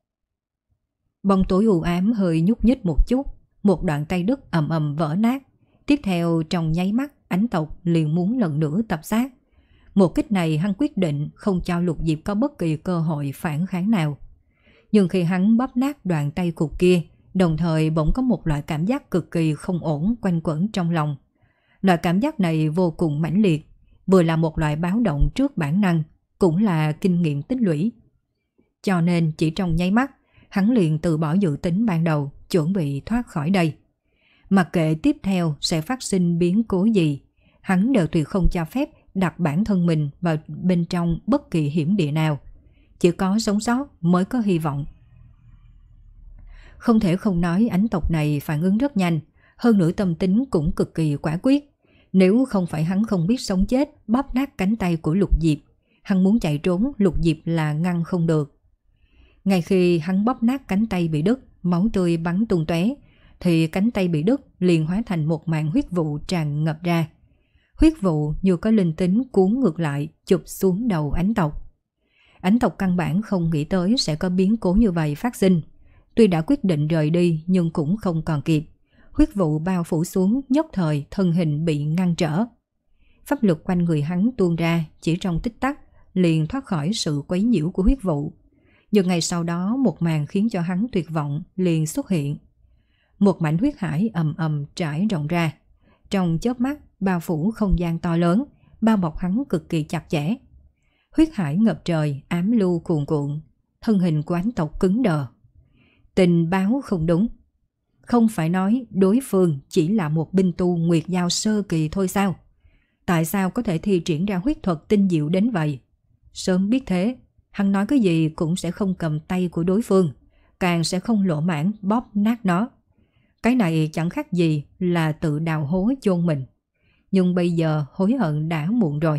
Bóng tối u ám hơi nhúc nhích một chút, một đoạn tay đứt ầm ầm vỡ nát. Tiếp theo trong nháy mắt, ánh tộc liền muốn lần nữa tập sát. Một kích này hắn quyết định không cho Lục Diệp có bất kỳ cơ hội phản kháng nào. Nhưng khi hắn bóp nát đoạn tay cụt kia, đồng thời bỗng có một loại cảm giác cực kỳ không ổn quanh quẩn trong lòng. Loại cảm giác này vô cùng mãnh liệt, vừa là một loại báo động trước bản năng, cũng là kinh nghiệm tích lũy. Cho nên chỉ trong nháy mắt, hắn liền từ bỏ dự tính ban đầu, chuẩn bị thoát khỏi đây. Mặc kệ tiếp theo sẽ phát sinh biến cố gì, hắn đều tuyệt không cho phép đặt bản thân mình vào bên trong bất kỳ hiểm địa nào. Chỉ có sống sót mới có hy vọng. Không thể không nói ánh tộc này phản ứng rất nhanh, hơn nữa tâm tính cũng cực kỳ quả quyết. Nếu không phải hắn không biết sống chết bóp nát cánh tay của Lục Diệp, hắn muốn chạy trốn Lục Diệp là ngăn không được. Ngay khi hắn bóp nát cánh tay bị đứt, máu tươi bắn tung tóe, thì cánh tay bị đứt liền hóa thành một màn huyết vụ tràn ngập ra. Huyết vụ như có linh tính cuốn ngược lại, chụp xuống đầu ánh tộc. Ánh tộc căn bản không nghĩ tới sẽ có biến cố như vậy phát sinh. Tuy đã quyết định rời đi nhưng cũng không còn kịp. Huyết vụ bao phủ xuống, nhất thời thân hình bị ngăn trở. Pháp lực quanh người hắn tuôn ra, chỉ trong tích tắc liền thoát khỏi sự quấy nhiễu của huyết vụ. Nhưng ngày sau đó một màn khiến cho hắn tuyệt vọng liền xuất hiện. Một mảnh huyết hải ầm ầm trải rộng ra. Trong chớp mắt bao phủ không gian to lớn, bao bọc hắn cực kỳ chặt chẽ. Huyết hải ngập trời, ám lưu cuồn cuộn, thân hình của ánh tộc cứng đờ. Tình báo không đúng. Không phải nói đối phương chỉ là một binh tu Nguyệt Giao sơ kỳ thôi sao? Tại sao có thể thi triển ra huyết thuật tinh diệu đến vậy? Sớm biết thế, hắn nói cái gì cũng sẽ không cầm tay của đối phương, càng sẽ không lỗ mãng bóp nát nó. Cái này chẳng khác gì là tự đào hố chôn mình. Nhưng bây giờ hối hận đã muộn rồi.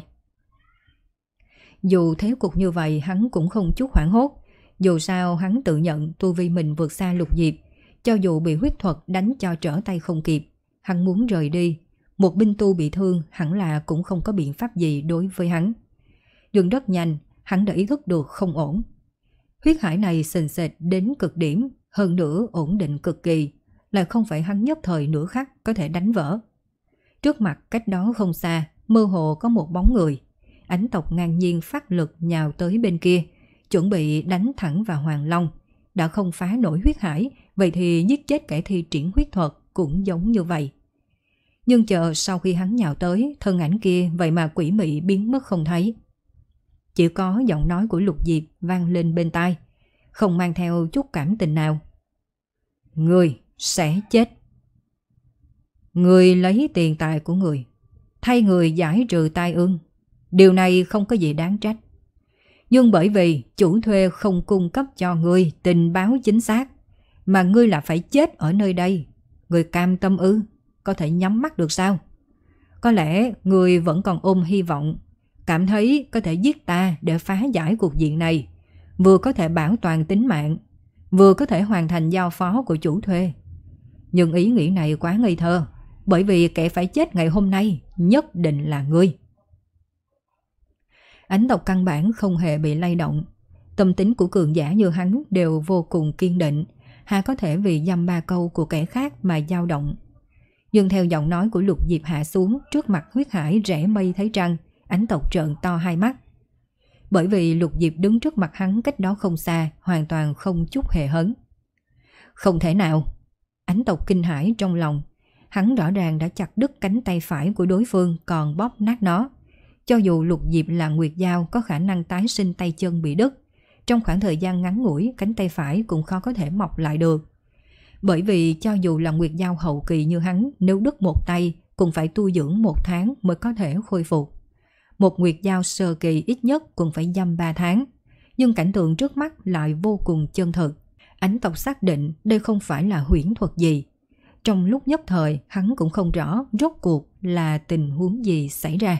Dù thế cục như vậy hắn cũng không chút hoảng hốt. Dù sao hắn tự nhận tu vi mình vượt xa Lục Diệp. Cho dù bị huyết thuật đánh cho trở tay không kịp, hắn muốn rời đi. Một binh tu bị thương hẳn là cũng không có biện pháp gì đối với hắn. Nhưng rất nhanh, hắn đã ý thức được không ổn. Huyết hải này sền sệt đến cực điểm, hơn nữa ổn định cực kỳ, lại không phải hắn nhất thời nửa khắc có thể đánh vỡ. Trước mặt cách đó không xa, mơ hồ có một bóng người. Ánh tộc ngang nhiên phát lực nhào tới bên kia, chuẩn bị đánh thẳng vào Hoàng Long. Đã không phá nổi huyết hải, vậy thì giết chết kẻ thi triển huyết thuật cũng giống như vậy. Nhưng chờ sau khi hắn nhào tới, thân ảnh kia vậy mà quỷ mị biến mất không thấy. Chỉ có giọng nói của Lục Diệp vang lên bên tai, không mang theo chút cảm tình nào. Người sẽ chết. Người lấy tiền tài của người, thay người giải trừ tai ương. Điều này không có gì đáng trách. Nhưng bởi vì chủ thuê không cung cấp cho ngươi tình báo chính xác, mà ngươi là phải chết ở nơi đây, ngươi cam tâm ư? Có thể nhắm mắt được sao? Có lẽ ngươi vẫn còn ôm hy vọng, cảm thấy có thể giết ta để phá giải cuộc diện này, vừa có thể bảo toàn tính mạng, vừa có thể hoàn thành giao phó của chủ thuê. Nhưng ý nghĩ này quá ngây thơ, bởi vì kẻ phải chết ngày hôm nay nhất định là ngươi. Ánh Tộc căn bản không hề bị lay động. Tâm tính của cường giả như hắn đều vô cùng kiên định, hà có thể vì dăm ba câu của kẻ khác mà dao động. Nhưng theo giọng nói của Lục Diệp hạ xuống trước mặt huyết hải rẽ mây thấy trăng, Ánh Tộc trợn to hai mắt. Bởi vì Lục Diệp đứng trước mặt hắn cách đó không xa, hoàn toàn không chút hề hấn. Không thể nào! Ánh Tộc kinh hãi trong lòng. Hắn rõ ràng đã chặt đứt cánh tay phải của đối phương còn bóp nát nó. Cho dù Lục Diệp là Nguyệt Dao có khả năng tái sinh tay chân bị đứt, trong khoảng thời gian ngắn ngủi cánh tay phải cũng khó có thể mọc lại được. Bởi vì cho dù là Nguyệt Dao hậu kỳ như hắn, nếu đứt một tay cũng phải tu dưỡng một tháng mới có thể khôi phục. Một Nguyệt Dao sơ kỳ ít nhất cũng phải dăm ba tháng. Nhưng cảnh tượng trước mắt lại vô cùng chân thực. Ánh Tộc xác định đây không phải là huyễn thuật gì. Trong lúc nhất thời hắn cũng không rõ rốt cuộc là tình huống gì xảy ra.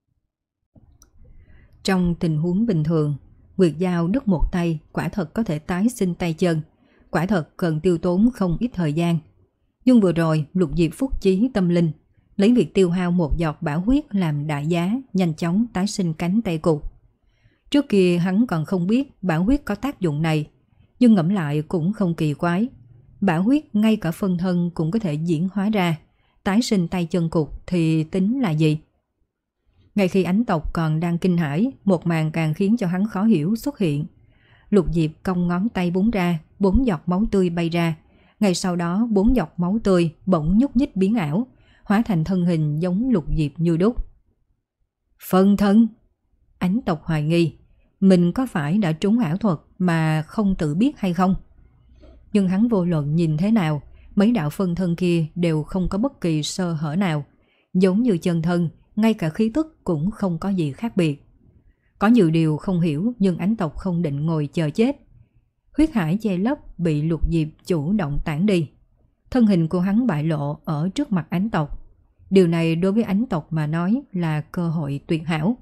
Trong tình huống bình thường, Nguyệt Dao đứt một tay quả thật có thể tái sinh tay chân, quả thật cần tiêu tốn không ít thời gian. Nhưng vừa rồi Lục Diệp phúc chí tâm linh, lấy việc tiêu hao một giọt bảo huyết làm đại giá, nhanh chóng tái sinh cánh tay cụt. Trước kia hắn còn không biết bảo huyết có tác dụng này, nhưng ngẫm lại cũng không kỳ quái. Bảo huyết ngay cả phân thân cũng có thể diễn hóa ra, tái sinh tay chân cụt thì tính là gì? Ngay khi Ánh Tộc còn đang kinh hãi, một màn càng khiến cho hắn khó hiểu xuất hiện. Lục Diệp cong ngón tay búng ra, bốn giọt máu tươi bay ra. Ngay sau đó bốn giọt máu tươi bỗng nhúc nhích biến ảo, hóa thành thân hình giống Lục Diệp như đúc. Phân thân! Ánh Tộc hoài nghi, mình có phải đã trúng ảo thuật mà không tự biết hay không? Nhưng hắn vô luận nhìn thế nào, mấy đạo phân thân kia đều không có bất kỳ sơ hở nào, giống như chân thân, ngay cả khí tức cũng không có gì khác biệt. Có nhiều điều không hiểu, nhưng Ánh Tộc không định ngồi chờ chết. Huyết hải che lấp bị Lục Diệp chủ động tản đi. Thân hình của hắn bại lộ ở trước mặt Ánh Tộc. Điều này đối với Ánh Tộc mà nói là cơ hội tuyệt hảo.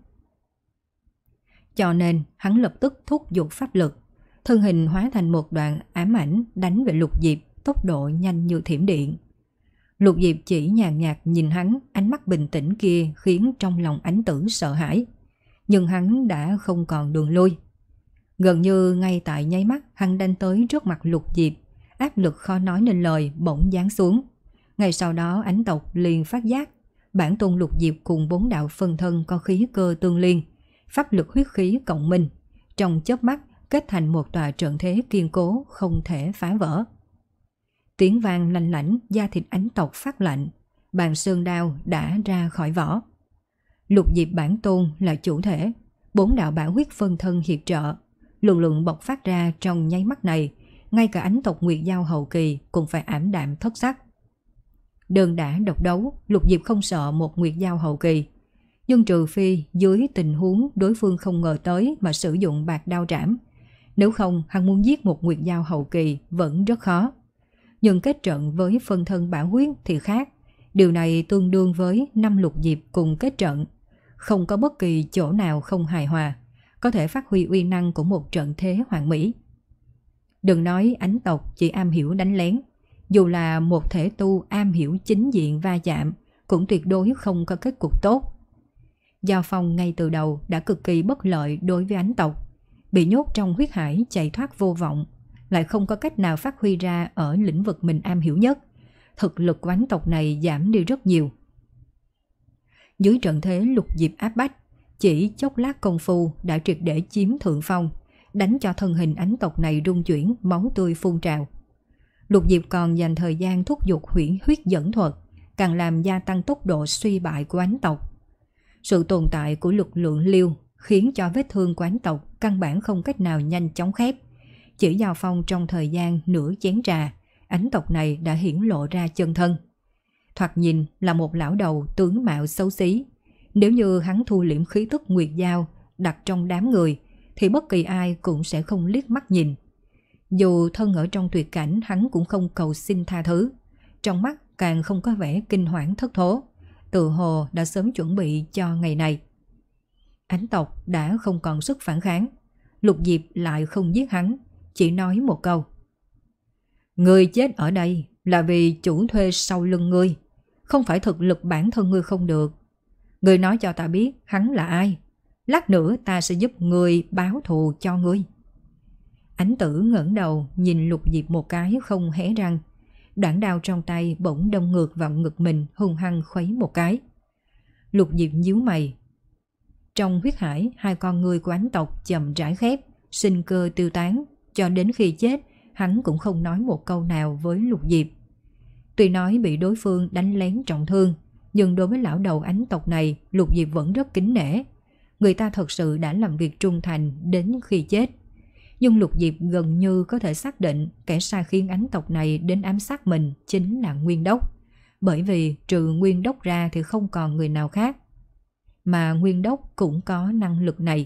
Cho nên hắn lập tức thúc giục pháp lực, thân hình hóa thành một đoạn ám ảnh đánh về Lục Diệp, tốc độ nhanh như thiểm điện. Lục Diệp chỉ nhàn nhạt nhìn hắn, ánh mắt bình tĩnh kia khiến trong lòng Ánh Tử sợ hãi. Nhưng hắn đã không còn đường lui. Gần như ngay tại nháy mắt hắn đánh tới trước mặt Lục Diệp, áp lực khó nói nên lời bỗng giáng xuống. Ngay sau đó Ánh Tộc liền phát giác, bản tôn Lục Diệp cùng bốn đạo phân thân có khí cơ tương liên, pháp lực huyết khí cộng minh, trong chớp mắt kết thành một tòa trận thế kiên cố không thể phá vỡ. Tiếng vang lanh lảnh, da thịt Ánh Tộc phát lạnh, bàn sơn đao đã ra khỏi vỏ. Lục Diệp bản tôn là chủ thể, bốn đạo bảo huyết phân thân hiệp trợ, lực lượng bộc phát ra trong nháy mắt này, ngay cả Ánh Tộc Nguyệt Dao hậu kỳ cũng phải ảm đạm thất sắc. Đơn đả độc đấu, Lục Diệp không sợ một Nguyệt Dao hậu kỳ, nhưng trừ phi dưới tình huống đối phương không ngờ tới mà sử dụng bạc đao trảm, nếu không hắn muốn giết một Nguyệt Dao hậu kỳ vẫn rất khó. Nhưng kết trận với phân thân bảo huyết thì khác, điều này tương đương với năm Lục Diệp cùng kết trận, không có bất kỳ chỗ nào không hài hòa, có thể phát huy uy năng của một trận thế hoàn mỹ. Đừng nói Ánh Tộc chỉ am hiểu đánh lén, dù là một thể tu am hiểu chính diện va chạm cũng tuyệt đối không có kết cục tốt. Giao phong ngay từ đầu đã cực kỳ bất lợi đối với Ánh Tộc, bị nhốt trong huyết hải chạy thoát vô vọng, lại không có cách nào phát huy ra ở lĩnh vực mình am hiểu nhất. Thực lực của Ánh Tộc này giảm đi rất nhiều. Dưới trận thế Lục Diệp áp bách, chỉ chốc lát công phu đã triệt để chiếm thượng phong, đánh cho thân hình Ánh Tộc này rung chuyển, máu tươi phun trào. Lục Diệp còn dành thời gian thúc giục huyễn huyết dẫn thuật, càng làm gia tăng tốc độ suy bại của Ánh Tộc. Sự tồn tại của lực lượng liêu khiến cho vết thương của Ánh Tộc căn bản không cách nào nhanh chóng khép. Chỉ giao phong trong thời gian nửa chén trà, Ánh Tộc này đã hiển lộ ra chân thân. Thoạt nhìn là một lão đầu tướng mạo xấu xí. Nếu như hắn thu liễm khí tức Nguyệt Dao đặt trong đám người thì bất kỳ ai cũng sẽ không liếc mắt nhìn. Dù thân ở trong tuyệt cảnh, hắn cũng không cầu xin tha thứ, trong mắt càng không có vẻ kinh hoảng thất thố, tự hồ đã sớm chuẩn bị cho ngày này. Ánh Tộc đã không còn sức phản kháng, Lục Diệp lại không giết hắn, chỉ nói một câu: Ngươi chết ở đây là vì chủ thuê sau lưng ngươi, không phải thực lực bản thân ngươi không được. Ngươi nói cho ta biết hắn là ai, lát nữa ta sẽ giúp ngươi báo thù cho ngươi. Ánh Tử ngẩng đầu nhìn Lục Diệp một cái không hé răng. Đoạn đao trong tay bỗng đâm ngược vào ngực mình, hung hăng khuấy một cái. Lục Diệp nhíu mày. Trong huyết hải, hai con ngươi của Ánh tộc chậm rãi khép, sinh cơ tiêu tán, cho đến khi chết, hắn cũng không nói một câu nào với Lục Diệp. Tuy nói bị đối phương đánh lén trọng thương, nhưng đối với lão đầu Ánh tộc này, Lục Diệp vẫn rất kính nể. Người ta thật sự đã làm việc trung thành đến khi chết. Nhưng Lục Diệp gần như có thể xác định kẻ sai khiến Ánh tộc này đến ám sát mình chính là Nguyên Đốc. Bởi vì trừ Nguyên Đốc ra thì không còn người nào khác. Mà Nguyên Đốc cũng có năng lực này.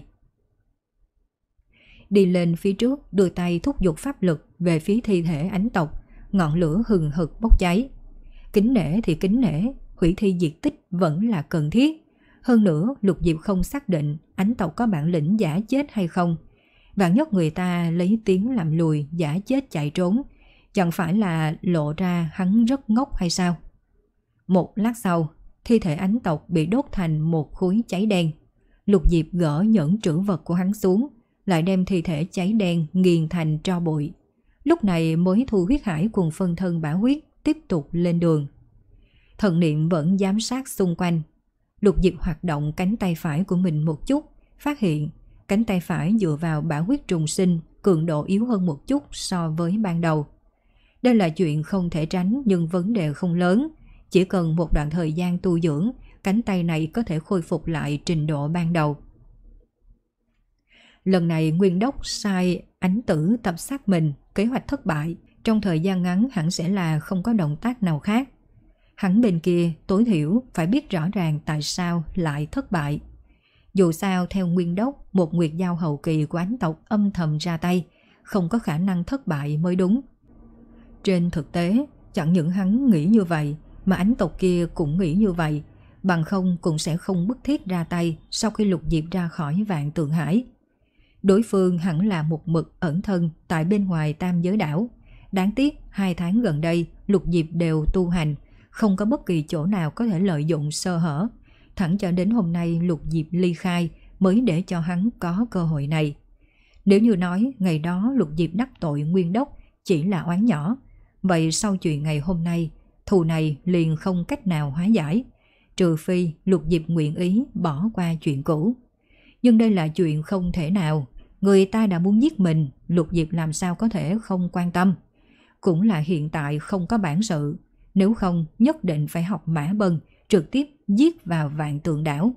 Đi lên phía trước, đưa tay thúc giục pháp lực về phía thi thể Ánh tộc, ngọn lửa hừng hực bốc cháy. Kính nể thì kính nể, hủy thi diệt tích vẫn là cần thiết. Hơn nữa, Lục Diệp không xác định Ánh tộc có bản lĩnh giả chết hay không. Vạn nhất người ta lấy tiếng làm lùi, giả chết chạy trốn, chẳng phải là lộ ra hắn rất ngốc hay sao? Một lát sau, thi thể Ánh tộc bị đốt thành một khối cháy đen. Lục Diệp gỡ nhẫn trữ vật của hắn xuống, lại đem thi thể cháy đen nghiền thành tro bụi. Lúc này mới thu huyết hải cùng phân thân bả huyết tiếp tục lên đường. Thần niệm vẫn giám sát xung quanh. Lục Diệp hoạt động cánh tay phải của mình một chút, phát hiện cánh tay phải dựa vào bả huyết trùng sinh, cường độ yếu hơn một chút so với ban đầu. Đây là chuyện không thể tránh nhưng vấn đề không lớn. Chỉ cần một đoạn thời gian tu dưỡng, cánh tay này có thể khôi phục lại trình độ ban đầu. Lần này Nguyên Đốc sai Ánh Tử tập sát mình, kế hoạch thất bại. Trong thời gian ngắn hẳn sẽ là không có động tác nào khác. Hắn bên kia tối thiểu phải biết rõ ràng tại sao lại thất bại. Dù sao theo Nguyên Đốc, một nguyệt giao hậu kỳ của Ánh tộc âm thầm ra tay, không có khả năng thất bại mới đúng. Trên thực tế, chẳng những hắn nghĩ như vậy, mà Ánh tộc kia cũng nghĩ như vậy, bằng không cũng sẽ không bức thiết ra tay sau khi Lục Diệp ra khỏi Vạn Tượng Hải. Đối phương hẳn là một mực ẩn thân tại bên ngoài Tam Giới Đảo. Đáng tiếc hai tháng gần đây Lục Diệp đều tu hành, không có bất kỳ chỗ nào có thể lợi dụng sơ hở. Thẳng cho đến hôm nay Lục Diệp ly khai mới để cho hắn có cơ hội này. Nếu như nói ngày đó Lục Diệp đắc tội Nguyên Đốc chỉ là oán nhỏ, vậy sau chuyện ngày hôm nay, thù này liền không cách nào hóa giải, trừ phi Lục Diệp nguyện ý bỏ qua chuyện cũ. Nhưng đây là chuyện không thể nào, người ta đã muốn giết mình, Lục Diệp làm sao có thể không quan tâm. Cũng là hiện tại không có bản sự, nếu không nhất định phải học Mã Bân, trực tiếp giết vào Vạn Tượng Đảo.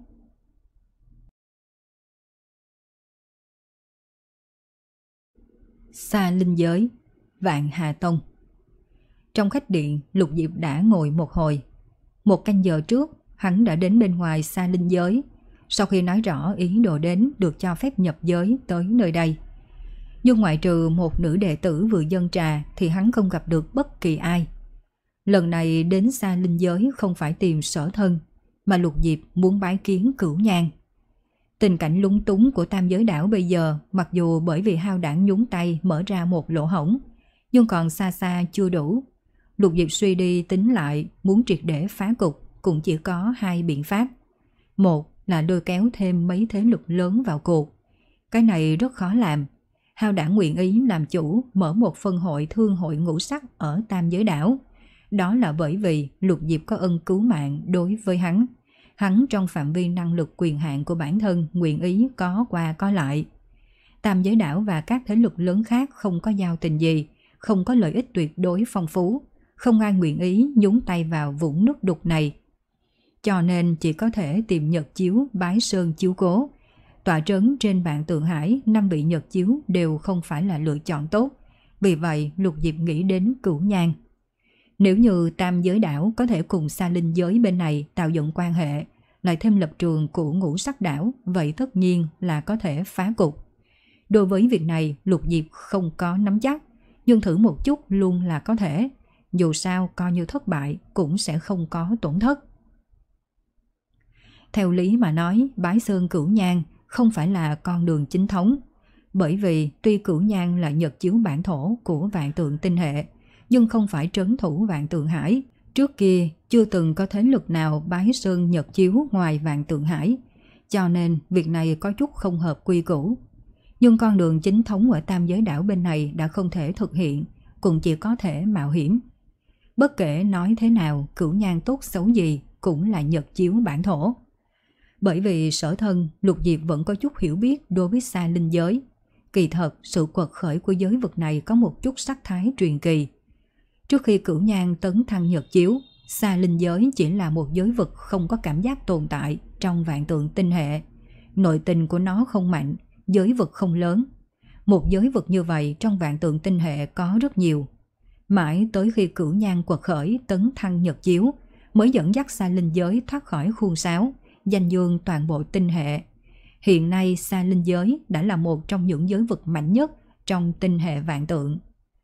Xa Linh Giới, Vạn Hà Tông. Trong khách điện, Lục Diệp đã ngồi một hồi. Một canh giờ trước, hắn đã đến bên ngoài Xa Linh Giới. Sau khi nói rõ ý đồ đến được cho phép nhập giới tới nơi đây. Nhưng ngoại trừ một nữ đệ tử vừa dâng trà thì hắn không gặp được bất kỳ ai. Lần này đến Xa Linh Giới không phải tìm Sở Thân, mà Lục Diệp muốn bái kiến Cửu Nhan. Tình cảnh lúng túng của Tam Giới Đảo bây giờ, mặc dù bởi vì Hao Đảng nhúng tay mở ra một lỗ hổng, nhưng còn xa xa chưa đủ. Lục Diệp suy đi tính lại, muốn triệt để phá cục cũng chỉ có hai biện pháp. Một là lôi kéo thêm mấy thế lực lớn vào cuộc. Cái này rất khó làm. Hao Đảng nguyện ý làm chủ mở một phân hội thương hội ngũ sắc ở Tam Giới Đảo. Đó là bởi vì Lục Diệp có ân cứu mạng đối với hắn. Hắn trong phạm vi năng lực quyền hạn của bản thân nguyện ý có qua có lại. Tam Giới Đảo và các thế lực lớn khác không có giao tình gì, không có lợi ích tuyệt đối phong phú, không ai nguyện ý nhúng tay vào vũng nước đục này. Cho nên chỉ có thể tìm Nhật Chiếu bái sơn chiếu cố. Tọa trấn trên Vạn Tượng Hải, năm vị Nhật Chiếu đều không phải là lựa chọn tốt. Vì vậy Lục Diệp nghĩ đến Cửu Nhan. Nếu như Tam Giới Đảo có thể cùng Xa Linh Giới bên này tạo dựng quan hệ, lại thêm lập trường của Ngũ Sắc Đảo, vậy tất nhiên là có thể phá cục. Đối với việc này Lục Diệp không có nắm chắc, nhưng thử một chút luôn là có thể. Dù sao coi như thất bại cũng sẽ không có tổn thất. Theo lý mà nói, bái sơn Cửu Nhan không phải là con đường chính thống. Bởi vì tuy Cửu Nhan là Nhật Chiếu bản thổ của Vạn Tượng tinh hệ, nhưng không phải trấn thủ Vạn Tượng Hải. Trước kia chưa từng có thế lực nào bái sơn nhật chiếu ngoài Vạn Tượng Hải, cho nên việc này có chút không hợp quy củ. Nhưng con đường chính thống ở Tam Giới Đảo bên này đã không thể thực hiện, cũng chỉ có thể mạo hiểm. Bất kể nói thế nào, Cửu Nhan tốt xấu gì cũng là nhật chiếu bản thổ. Bởi vì Sở Thân, Lục Diệp vẫn có chút hiểu biết đối với xa linh giới. Kỳ thật, sự quật khởi của giới vực này có một chút sắc thái truyền kỳ. Trước khi Cửu Nhan tấn thăng nhật chiếu, xa linh giới chỉ là một giới vực không có cảm giác tồn tại trong vạn tượng tinh hệ. Nội tình của nó không mạnh, giới vực không lớn. Một giới vực như vậy trong vạn tượng tinh hệ có rất nhiều. Mãi tới khi Cửu Nhan quật khởi tấn thăng nhật chiếu mới dẫn dắt xa linh giới thoát khỏi khuôn sáo, danh dương toàn bộ tinh hệ. Hiện nay xa linh giới đã là một trong những giới vực mạnh nhất trong tinh hệ vạn tượng.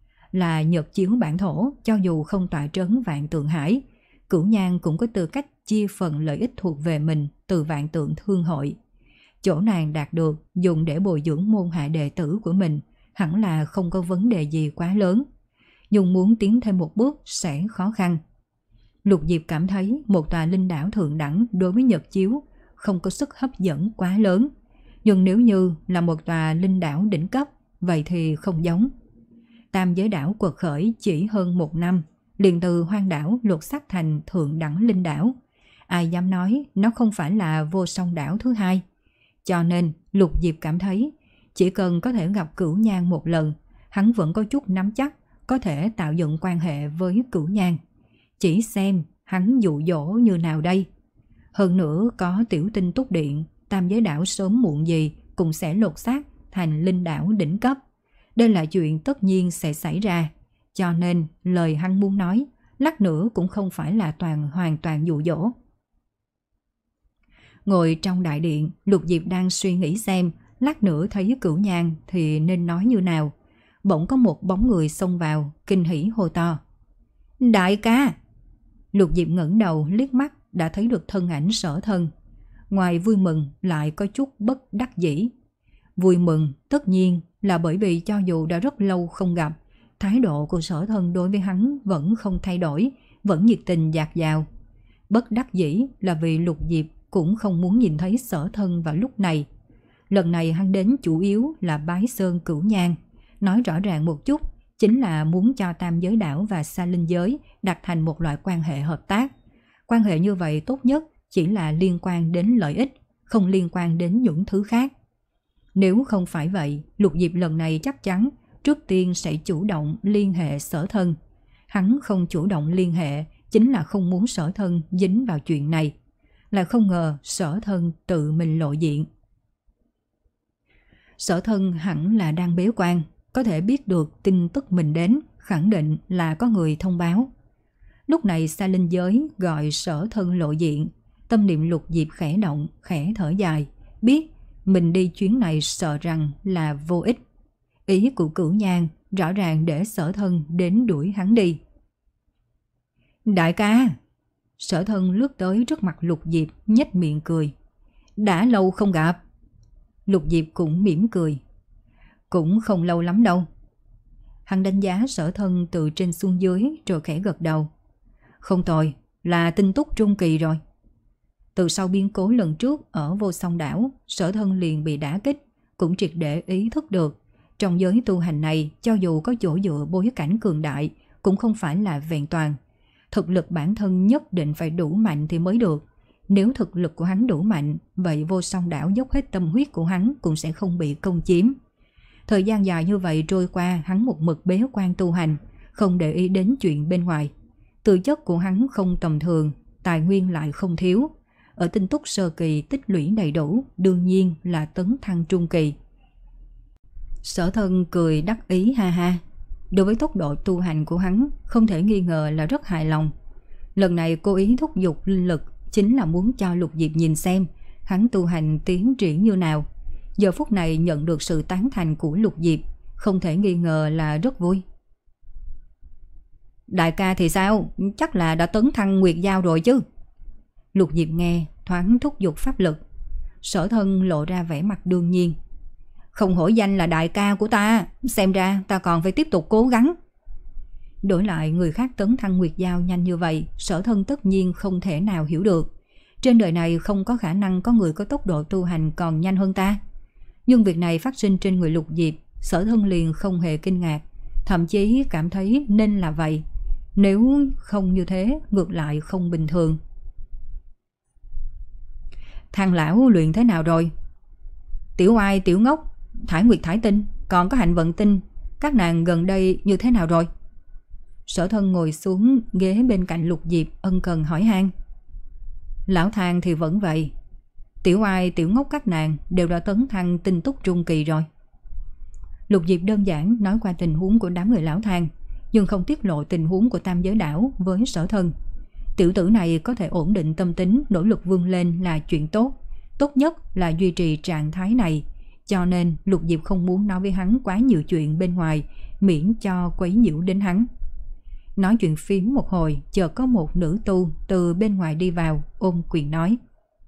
Là nhật chiếu bản thổ, cho dù không tọa trấn Vạn Tượng Hải, Cửu Nhan cũng có tư cách chia phần lợi ích thuộc về mình từ Vạn Tượng Thương hội. Chỗ nàng đạt được dùng để bồi dưỡng môn hạ đệ tử của mình hẳn là không có vấn đề gì quá lớn. Nhưng muốn tiến thêm một bước sẽ khó khăn. Lục Diệp cảm thấy một tòa linh đảo thượng đẳng đối với nhật chiếu không có sức hấp dẫn quá lớn. Nhưng nếu như là một tòa linh đảo đỉnh cấp, vậy thì không giống. Tam Giới Đảo quật khởi chỉ hơn một năm, liền từ hoang đảo lột xác thành thượng đẳng linh đảo. Ai dám nói nó không phải là vô song đảo thứ hai. Cho nên Lục Diệp cảm thấy chỉ cần có thể gặp Cửu Nhan một lần, hắn vẫn có chút nắm chắc có thể tạo dựng quan hệ với Cửu Nhan. Chỉ xem hắn dụ dỗ như nào đây. Hơn nữa có tiểu tinh túc điện, Tam Giới Đảo sớm muộn gì cũng sẽ lột xác thành linh đảo đỉnh cấp. Đây là chuyện tất nhiên sẽ xảy ra. Cho nên lời hắn muốn nói lát nữa cũng không phải là toàn hoàn toàn dụ dỗ. Ngồi trong đại điện, Lục Diệp đang suy nghĩ xem lát nữa thấy Cửu Nhan thì nên nói như nào. Bỗng có một bóng người xông vào, kinh hỉ hô to. Đại ca! Lục Diệp ngẩng đầu liếc mắt đã thấy được thân ảnh Sở Thân. Ngoài vui mừng lại có chút bất đắc dĩ. Vui mừng tất nhiên là bởi vì cho dù đã rất lâu không gặp, thái độ của Sở Thân đối với hắn vẫn không thay đổi, vẫn nhiệt tình dạt dào. Bất đắc dĩ là vì Lục Diệp cũng không muốn nhìn thấy Sở Thân vào lúc này. Lần này hắn đến chủ yếu là bái sơn Cửu Nhan. Nói rõ ràng một chút, chính là muốn cho Tam Giới Đảo và xa linh giới đặt thành một loại quan hệ hợp tác. Quan hệ như vậy tốt nhất chỉ là liên quan đến lợi ích, không liên quan đến những thứ khác. Nếu không phải vậy, Lục Diệp lần này chắc chắn trước tiên sẽ chủ động liên hệ Sở Thân. Hắn không chủ động liên hệ chính là không muốn Sở Thân dính vào chuyện này. Lại không ngờ Sở Thân tự mình lộ diện. Sở Thân hẳn là đang bế quan, có thể biết được tin tức mình đến, khẳng định là có người thông báo. Lúc này xa linh giới gọi Sở Thân lộ diện, tâm niệm Lục Diệp khẽ động, khẽ thở dài, biết mình đi chuyến này sợ rằng là vô ích. Ý của Cửu Nhan rõ ràng để Sở Thân đến đuổi hắn đi. Đại ca! Sở Thân lướt tới trước mặt Lục Diệp, nhếch miệng cười. Đã lâu không gặp. Lục Diệp cũng mỉm cười. Cũng không lâu lắm đâu. Hắn đánh giá Sở Thân từ trên xuống dưới rồi khẽ gật đầu. Không tồi, là tinh túc trung kỳ rồi. Từ sau biến cố lần trước ở Vô Song Đảo, Sở Thân liền bị đả kích, cũng triệt để ý thức được. Trong giới tu hành này, cho dù có chỗ dựa bối cảnh cường đại, cũng không phải là vẹn toàn. Thực lực bản thân nhất định phải đủ mạnh thì mới được. Nếu thực lực của hắn đủ mạnh, vậy Vô Song Đảo dốc hết tâm huyết của hắn cũng sẽ không bị công chiếm. Thời gian dài như vậy trôi qua, hắn một mực bế quan tu hành, không để ý đến chuyện bên ngoài. Tư chất của hắn không tầm thường, tài nguyên lại không thiếu. Ở tinh túc sơ kỳ tích lũy đầy đủ, đương nhiên là tấn thăng trung kỳ. Sở Thân cười đắc ý ha ha. Đối với tốc độ tu hành của hắn, không thể nghi ngờ là rất hài lòng. Lần này cố ý thúc giục linh lực chính là muốn cho Lục Diệp nhìn xem hắn tu hành tiến triển như nào. Giờ phút này nhận được sự tán thành của Lục Diệp, không thể nghi ngờ là rất vui. Đại ca thì sao? Chắc là đã tấn thăng Nguyệt Giao rồi chứ? Lục Diệp nghe, thoáng thúc giục pháp lực. Sở Thân lộ ra vẻ mặt đương nhiên. Không hổ danh là đại ca của ta, xem ra ta còn phải tiếp tục cố gắng. Đổi lại người khác tấn thăng Nguyệt Giao nhanh như vậy, Sở Thân tất nhiên không thể nào hiểu được. Trên đời này không có khả năng có người có tốc độ tu hành còn nhanh hơn ta. Nhưng việc này phát sinh trên người Lục Diệp, Sở Thân liền không hề kinh ngạc, thậm chí cảm thấy nên là vậy. Nếu không như thế, ngược lại không bình thường. Thằng lão luyện thế nào rồi? Tiểu Oai, Tiểu Ngốc, Thải Nguyệt, Thải Tinh, còn có Hạnh Vận Tinh, các nàng gần đây như thế nào rồi? Sở Thân ngồi xuống ghế bên cạnh Lục Diệp ân cần hỏi han. Lão Thang thì vẫn vậy. Tiểu Oai, Tiểu Ngốc các nàng đều đã tấn thăng tinh túc trung kỳ rồi. Lục Diệp đơn giản nói qua tình huống của đám người Lão Thang, nhưng không tiết lộ tình huống của Tam Giới Đảo với Sở Thân. Tiểu tử này có thể ổn định tâm tính, nỗ lực vươn lên là chuyện tốt. Tốt nhất là duy trì trạng thái này, cho nên Lục Diệp không muốn nói với hắn quá nhiều chuyện bên ngoài, miễn cho quấy nhiễu đến hắn. Nói chuyện phím một hồi, chợt có một nữ tu từ bên ngoài đi vào, ôm quyền nói.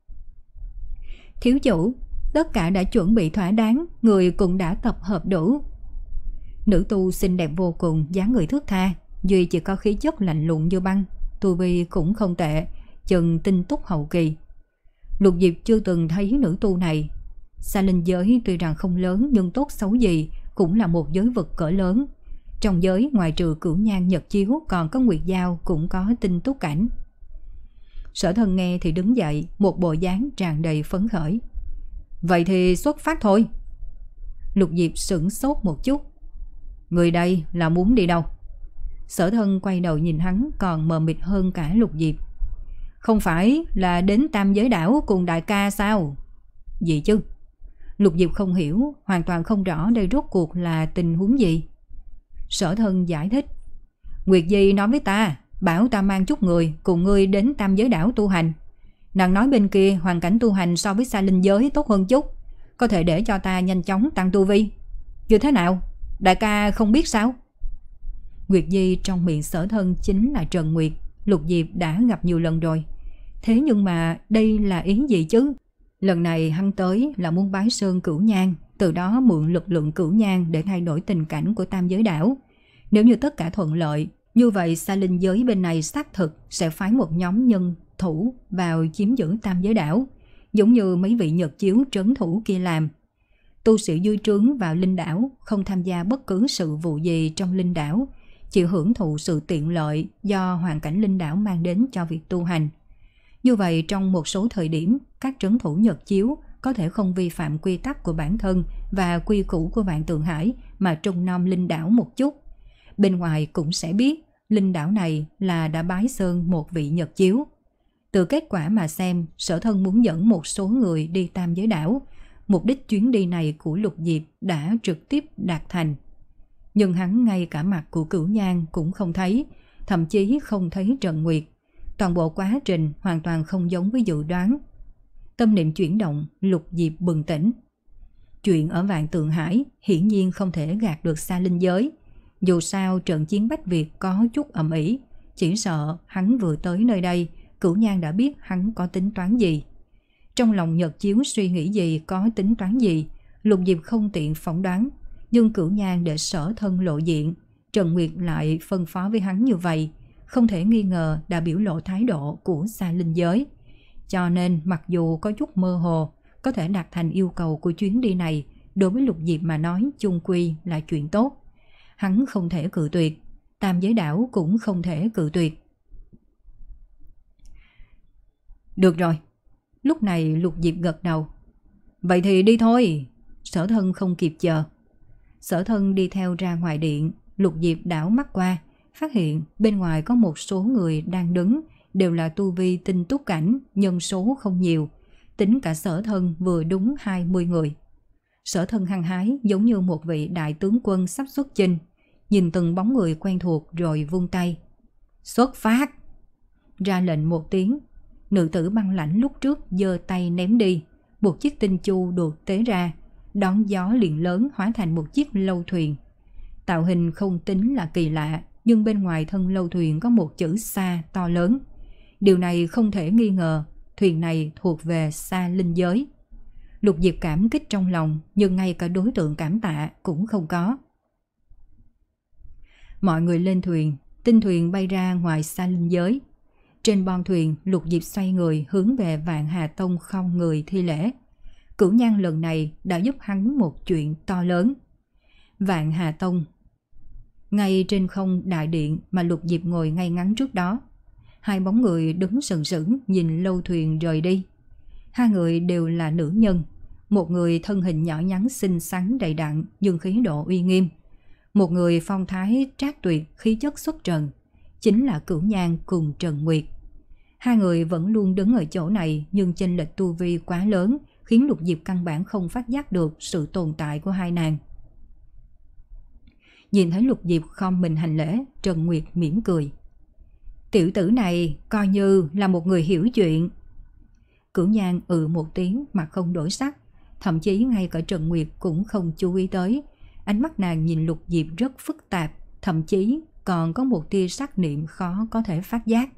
Thiếu chủ, tất cả đã chuẩn bị thỏa đáng, người cũng đã tập hợp đủ. Nữ tu xinh đẹp vô cùng, dáng người thướt tha, duy chỉ có khí chất lạnh lùng như băng, tu vi cũng không tệ, chừng tinh túc hậu kỳ. Lục Diệp chưa từng thấy nữ tu này. Sa linh giới tuy rằng không lớn nhưng tốt xấu gì cũng là một giới vực cỡ lớn. Trong giới ngoài trừ Cửu Nhan Nhật Chiếu còn có Nguyệt Giao cũng có tinh túc cảnh. Sở Thân nghe thì đứng dậy, một bộ dáng tràn đầy phấn khởi. Vậy thì xuất phát thôi. Lục Diệp sửng sốt một chút. Người đây là muốn đi đâu? Sở Thân quay đầu nhìn hắn còn mờ mịt hơn cả Lục Diệp. Không phải là đến Tam Giới Đảo cùng đại ca sao? Gì chứ? Lục Diệp không hiểu, hoàn toàn không rõ đây rốt cuộc là tình huống gì. Sở Thân giải thích. Nguyệt Di nói với ta, bảo ta mang chút người cùng ngươi đến Tam Giới Đảo tu hành. Nàng nói bên kia hoàn cảnh tu hành so với Sa Linh Giới tốt hơn chút, có thể để cho ta nhanh chóng tăng tu vi. Như thế nào? Đại ca không biết sao? Nguyệt Di trong miệng Sở Thân chính là Trần Nguyệt, Lục Diệp đã gặp nhiều lần rồi. Thế nhưng mà đây là ý gì chứ? Lần này hắn tới là muốn bái sơn Cửu Nhan, từ đó mượn lực lượng Cửu Nhan để thay đổi tình cảnh của Tam Giới Đảo. Nếu như tất cả thuận lợi, như vậy Sa Linh Giới bên này xác thực sẽ phái một nhóm nhân thủ vào chiếm giữ Tam Giới Đảo, giống như mấy vị Nhật Chiếu trấn thủ kia làm. Tu sĩ dưới trướng vào Linh Đảo không tham gia bất cứ sự vụ gì trong Linh Đảo, chỉ hưởng thụ sự tiện lợi do hoàn cảnh Linh Đảo mang đến cho việc tu hành. Như vậy trong một số thời điểm, các trấn thủ Nhật Chiếu có thể không vi phạm quy tắc của bản thân và quy củ của Vạn Tượng Hải mà trông nom Linh Đảo một chút. Bên ngoài cũng sẽ biết Linh Đảo này là đã bái sơn một vị Nhật Chiếu. Từ kết quả mà xem, Sở Thân muốn dẫn một số người đi Tam Giới Đảo. Mục đích chuyến đi này của Lục Diệp đã trực tiếp đạt thành. Nhưng hắn ngay cả mặt của Cửu Nhan cũng không thấy, thậm chí không thấy Trần Nguyệt. Toàn bộ quá trình hoàn toàn không giống với dự đoán. Tâm niệm chuyển động, Lục Diệp bừng tỉnh. Chuyện ở Vạn Tượng Hải hiển nhiên không thể gạt được Sa Linh Giới. Dù sao trận chiến Bách Việt có chút ầm ĩ, chỉ sợ hắn vừa tới nơi đây, Cửu Nhan đã biết hắn có tính toán gì. Trong lòng Nhật Chiếu suy nghĩ gì, có tính toán gì, Lục Diệp không tiện phỏng đoán. Nhưng Cửu Nhan để Sở Thân lộ diện, Trần Nguyệt lại phân phó với hắn như vậy, không thể nghi ngờ đã biểu lộ thái độ của Sa Linh Giới. Cho nên mặc dù có chút mơ hồ, có thể đạt thành yêu cầu của chuyến đi này, đối với Lục Diệp mà nói chung quy là chuyện tốt. Hắn không thể cự tuyệt, Tam Giới Đảo cũng không thể cự tuyệt. Được rồi. Lúc này Lục Diệp gật đầu. Vậy thì đi thôi. Sở Thân không kịp chờ. Sở Thân đi theo ra ngoài điện. Lục Diệp đảo mắt qua, phát hiện bên ngoài có một số người đang đứng, đều là tu vi tinh túc cảnh, nhân số không nhiều. Tính cả Sở Thân vừa đúng hai mươi người. Sở Thân hăng hái giống như một vị đại tướng quân sắp xuất chinh, nhìn từng bóng người quen thuộc rồi vung tay. Xuất phát! Ra lệnh một tiếng, nữ tử băng lãnh lúc trước giơ tay ném đi, một chiếc tinh chu đột tế ra, đón gió liền lớn hóa thành một chiếc lâu thuyền. Tạo hình không tính là kỳ lạ, nhưng bên ngoài thân lâu thuyền có một chữ Sa to lớn. Điều này không thể nghi ngờ, thuyền này thuộc về Sa Linh Giới. Lục Diệp cảm kích trong lòng, nhưng ngay cả đối tượng cảm tạ cũng không có. Mọi người lên thuyền, tinh thuyền bay ra ngoài xa linh giới. Trên bon thuyền, Lục Diệp xoay người hướng về Vạn Hà Tông không người thi lễ. Cửu Nhan lần này đã giúp hắn một chuyện to lớn. Vạn Hà Tông. Ngay trên không đại điện mà Lục Diệp ngồi ngay ngắn trước đó, hai bóng người đứng sừng sững nhìn lâu thuyền rời đi. Hai người đều là nữ nhân, một người thân hình nhỏ nhắn xinh xắn đầy đặn nhưng khí độ uy nghiêm, một người phong thái trác tuyệt khí chất xuất trần, chính là Cửu Nhan cùng Trần Nguyệt. Hai người vẫn luôn đứng ở chỗ này nhưng chênh lệch tu vi quá lớn khiến Lục Diệp căn bản không phát giác được sự tồn tại của hai nàng. Nhìn thấy Lục Diệp khom mình hành lễ, Trần Nguyệt mỉm cười. Tiểu tử này coi như là một người hiểu chuyện. Cửu Nhan ừ một tiếng mà không đổi sắc, thậm chí ngay cả Trần Nguyệt cũng không chú ý tới. Ánh mắt nàng nhìn Lục Diệp rất phức tạp, thậm chí còn có một tia sắc niệm khó có thể phát giác.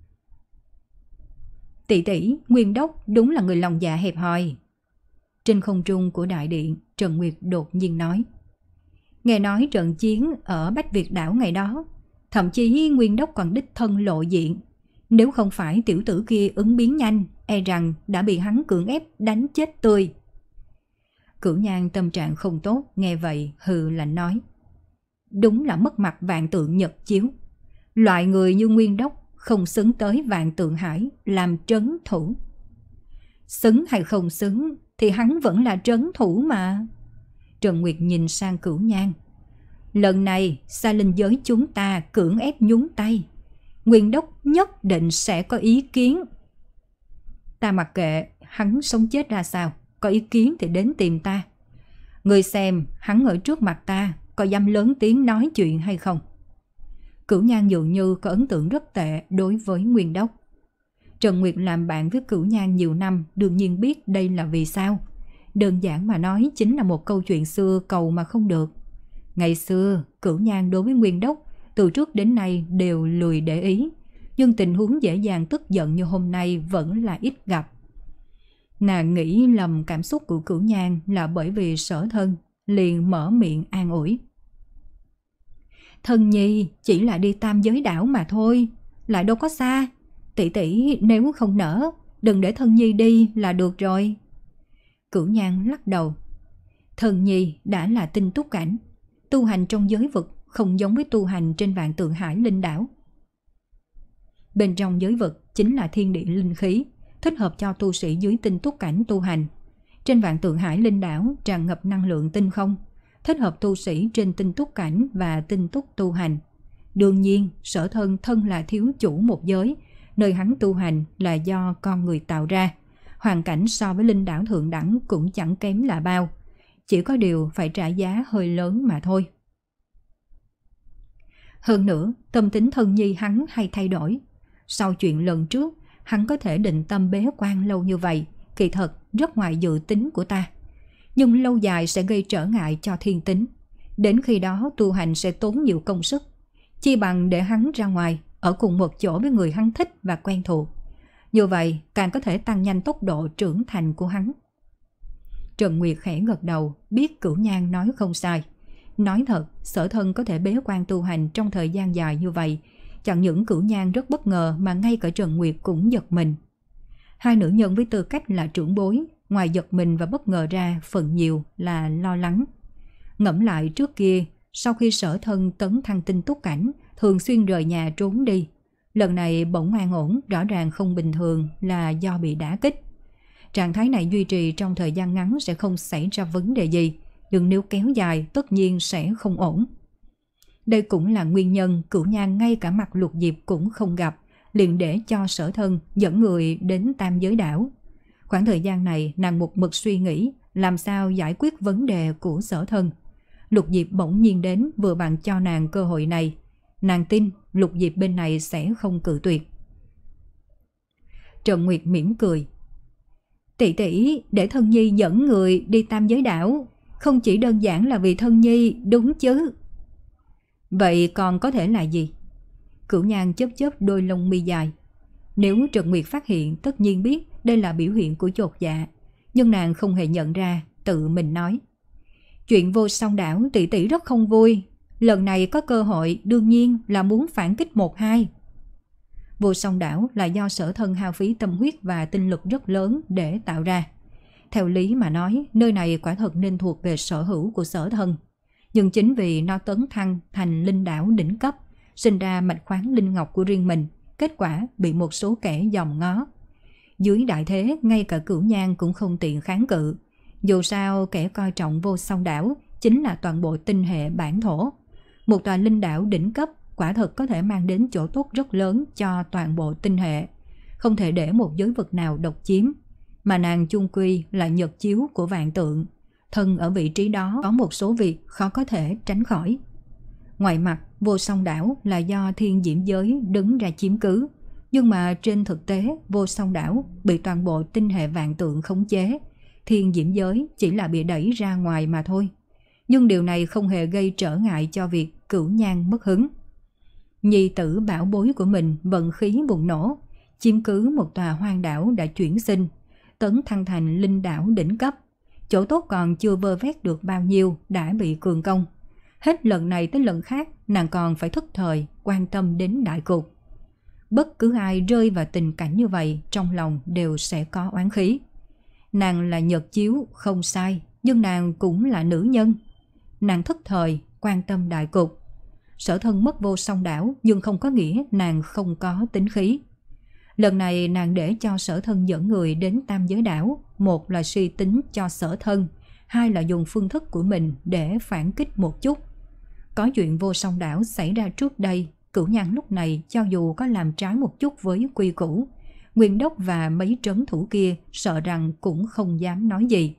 Tỷ tỷ, Nguyên Đốc đúng là người lòng dạ hẹp hòi. Trên không trung của đại điện, Trần Nguyệt đột nhiên nói. Nghe nói trận chiến ở Bách Việt đảo ngày đó, thậm chí Nguyên Đốc còn đích thân lộ diện. Nếu không phải tiểu tử kia ứng biến nhanh, e rằng đã bị hắn cưỡng ép đánh chết tươi. Cửu Nhan tâm trạng không tốt, nghe vậy hừ lạnh nói. Đúng là mất mặt Vạn Tượng Nhật Chiếu. Loại người như Nguyên Đốc không xứng tới Vạn Tượng Hải làm trấn thủ. Xứng hay không xứng thì hắn vẫn là trấn thủ mà. Trần Nguyệt nhìn sang Cửu Nhan. Lần này xa linh giới chúng ta cưỡng ép nhúng tay, Nguyên Đốc nhất định sẽ có ý kiến. Ta mặc kệ hắn sống chết ra sao, có ý kiến thì đến tìm ta. Người xem hắn ở trước mặt ta có dám lớn tiếng nói chuyện hay không. Cửu Nhan dường như có ấn tượng rất tệ đối với Nguyên Đốc. Trần Nguyệt làm bạn với Cửu Nhan nhiều năm, đương nhiên biết đây là vì sao. Đơn giản mà nói chính là một câu chuyện xưa cầu mà không được. Ngày xưa, Cửu Nhan đối với Nguyên Đốc từ trước đến nay đều lười để ý, nhưng tình huống dễ dàng tức giận như hôm nay vẫn là ít gặp. Nàng nghĩ lầm cảm xúc của Cửu Nhan là bởi vì Sở Thân, liền mở miệng an ủi. Thân nhi chỉ là đi Tam Giới đảo mà thôi, lại đâu có xa. Tỷ tỷ nếu không nỡ, đừng để Thân nhi đi là được rồi. Cửu Nhan lắc đầu. Thân nhi đã là tinh túc cảnh, tu hành trong giới vực không giống với tu hành trên Vạn Tượng Hải linh đảo. Bên trong giới vực chính là thiên địa linh khí, thích hợp cho tu sĩ dưới tinh túc cảnh tu hành. Trên Vạn Tượng Hải linh đảo tràn ngập năng lượng tinh không, thích hợp tu sĩ trên tinh túc cảnh và tinh túc tu hành. Đương nhiên, Sở Thân thân là thiếu chủ một giới, nơi hắn tu hành là do con người tạo ra. Hoàn cảnh so với linh đảo thượng đẳng cũng chẳng kém là bao, chỉ có điều phải trả giá hơi lớn mà thôi. Hơn nữa, tâm tính Thân nhi hắn hay thay đổi. Sau chuyện lần trước, hắn có thể định tâm bế quan lâu như vậy, kỳ thật rất ngoài dự tính của ta. Nhưng lâu dài sẽ gây trở ngại cho thiên tính. Đến khi đó tu hành sẽ tốn nhiều công sức. Chi bằng để hắn ra ngoài, ở cùng một chỗ với người hắn thích và quen thuộc. Như vậy càng có thể tăng nhanh tốc độ trưởng thành của hắn. Trần Nguyệt khẽ gật đầu, biết Cửu Nhan nói không sai. Nói thật, Sở Thân có thể bế quan tu hành trong thời gian dài như vậy, chẳng những Cửu Nhan rất bất ngờ mà ngay cả Trần Nguyệt cũng giật mình. Hai nữ nhân với tư cách là trưởng bối, ngoài giật mình và bất ngờ ra, phần nhiều là lo lắng. Ngẫm lại trước kia, sau khi Sở Thân tấn thăng tinh túc cảnh, thường xuyên rời nhà trốn đi. Lần này bỗng an ổn, rõ ràng không bình thường là do bị đả kích. Trạng thái này duy trì trong thời gian ngắn sẽ không xảy ra vấn đề gì, nhưng nếu kéo dài tất nhiên sẽ không ổn. Đây cũng là nguyên nhân Cửu Nhan ngay cả mặt Lục Diệp cũng không gặp, liền để cho Sở Thân dẫn người đến Tam Giới đảo. Khoảng thời gian này nàng một mực suy nghĩ làm sao giải quyết vấn đề của Sở Thân. Lục Diệp bỗng nhiên đến vừa bằng cho nàng cơ hội này. Nàng tin Lục Diệp bên này sẽ không cự tuyệt. Trần Nguyệt mỉm cười. Tỷ tỷ để Thân nhi dẫn người đi Tam Giới đảo, không chỉ đơn giản là vì Thân nhi đúng chứ. Vậy còn có thể là gì? Cửu Nhan chớp chớp đôi lông mi dài. Nếu Trần Nguyệt phát hiện tất nhiên biết đây là biểu hiện của chột dạ, nhưng nàng không hề nhận ra, tự mình nói. Chuyện vô song đảo tỷ tỷ rất không vui, Lần này có cơ hội đương nhiên là muốn phản kích một hai. Vô song đảo là do Sở Thân hao phí tâm huyết và tinh lực rất lớn để tạo ra. Theo lý mà nói, nơi này quả thật nên thuộc về sở hữu của Sở Thân. Nhưng chính vì nó tấn thăng thành linh đảo đỉnh cấp, sinh ra mạch khoáng linh ngọc của riêng mình, kết quả bị một số kẻ dòm ngó. Dưới đại thế, ngay cả Cửu Nhan cũng không tiện kháng cự. Dù sao, kẻ coi trọng Vô Song đảo chính là toàn bộ tinh hệ bản thổ. Một tòa linh đảo đỉnh cấp quả thật có thể mang đến chỗ tốt rất lớn cho toàn bộ tinh hệ. Không thể để một giới vực nào độc chiếm. Mà nàng chung quy là nhật chiếu của vạn tượng. Thân ở vị trí đó có một số việc khó có thể tránh khỏi. Ngoài mặt, Vô Song đảo là do thiên diễm giới đứng ra chiếm cứ. Nhưng mà trên thực tế, Vô Song đảo bị toàn bộ tinh hệ vạn tượng khống chế. Thiên diễm giới chỉ là bị đẩy ra ngoài mà thôi. Nhưng điều này không hề gây trở ngại cho việc Cửu Nhan mất hứng. Nhi tử bảo bối của mình vận khí bùng nổ, chiếm cứ một tòa hoang đảo đã chuyển sinh, tấn thăng thành linh đảo đỉnh cấp. Chỗ tốt còn chưa vơ vét được bao nhiêu đã bị cường công. Hết lần này tới lần khác, nàng còn phải thức thời quan tâm đến đại cục. Bất cứ ai rơi vào tình cảnh như vậy trong lòng đều sẽ có oán khí. Nàng là nhật chiếu không sai, nhưng nàng cũng là nữ nhân. Nàng thức thời quan tâm đại cục. Sở Thân mất Vô Song đảo nhưng không có nghĩa nàng không có tính khí. Lần này nàng để cho Sở Thân dẫn người đến Tam Giới đảo, một là suy tính cho Sở Thân, hai là dùng phương thức của mình để phản kích một chút. Có chuyện Vô Song đảo xảy ra trước đây, Cửu Nhan lúc này cho dù có làm trái một chút với quy củ, Nguyên Đốc và mấy trấn thủ kia sợ rằng cũng không dám nói gì.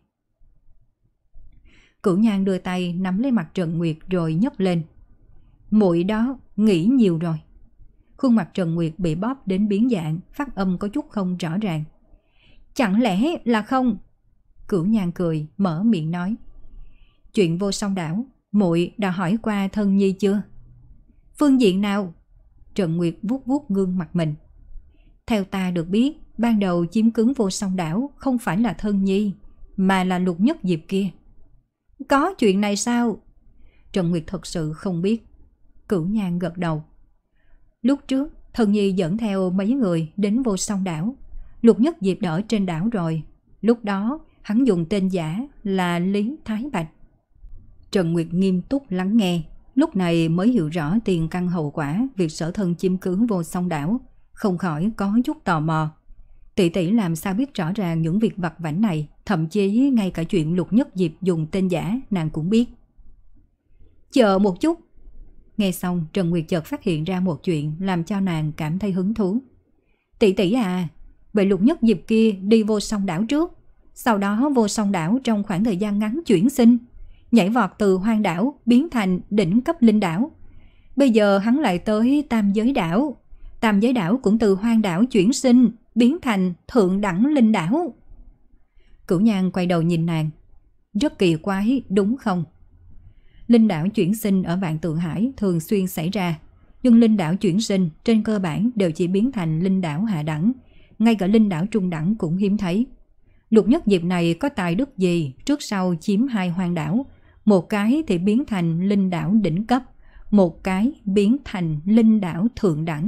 Cửu Nhan đưa tay nắm lấy mặt Trần Nguyệt rồi nhấc lên. Muội đó nghĩ nhiều rồi. Khuôn mặt Trần Nguyệt bị bóp đến biến dạng, phát âm có chút không rõ ràng. Chẳng lẽ là không? Cửu Nhan cười, mở miệng nói. Chuyện Vô Song đảo, muội đã hỏi qua Thân Nhi chưa? Phương diện nào? Trần Nguyệt vuốt vuốt gương mặt mình. Theo ta được biết, ban đầu chiếm cứ Vô Song đảo không phải là Thân Nhi, mà là Lục Nhất Diệp kia. Có chuyện này sao? Trần Nguyệt thật sự không biết. Cửu Nhan gật đầu. Lúc trước, Thân Nhi dẫn theo mấy người đến Vô Song đảo. Lục Nhất Diệp đã ở trên đảo rồi. Lúc đó, hắn dùng tên giả là Lý Thái Bạch. Trần Nguyệt nghiêm túc lắng nghe. Lúc này mới hiểu rõ tiền căn hậu quả việc Sở Thân chiếm cứ Vô Song đảo. Không khỏi có chút tò mò. Tỷ tỷ làm sao biết rõ ràng những việc vặt vãnh này, thậm chí ngay cả chuyện Lục Nhất Diệp dùng tên giả nàng cũng biết. Chờ một chút. Nghe xong, Trần Nguyệt chợt phát hiện ra một chuyện làm cho nàng cảm thấy hứng thú. Tỷ tỷ à, vậy Lục Nhất Diệp kia đi Vô Song đảo trước, sau đó Vô Song đảo trong khoảng thời gian ngắn chuyển sinh, nhảy vọt từ hoang đảo biến thành đỉnh cấp linh đảo. Bây giờ hắn lại tới Tam Giới đảo. Tam Giới đảo cũng từ hoang đảo chuyển sinh, biến thành thượng đẳng linh đảo. Cửu Nhan quay đầu nhìn nàng. Rất kỳ quái, đúng không? Linh đảo chuyển sinh ở Vạn Tượng Hải thường xuyên xảy ra, nhưng linh đảo chuyển sinh trên cơ bản đều chỉ biến thành linh đảo hạ đẳng, ngay cả linh đảo trung đẳng cũng hiếm thấy. Lục Nhất Diệp này có tài đức gì trước sau chiếm hai hoang đảo, một cái thì biến thành linh đảo đỉnh cấp, một cái biến thành linh đảo thượng đẳng.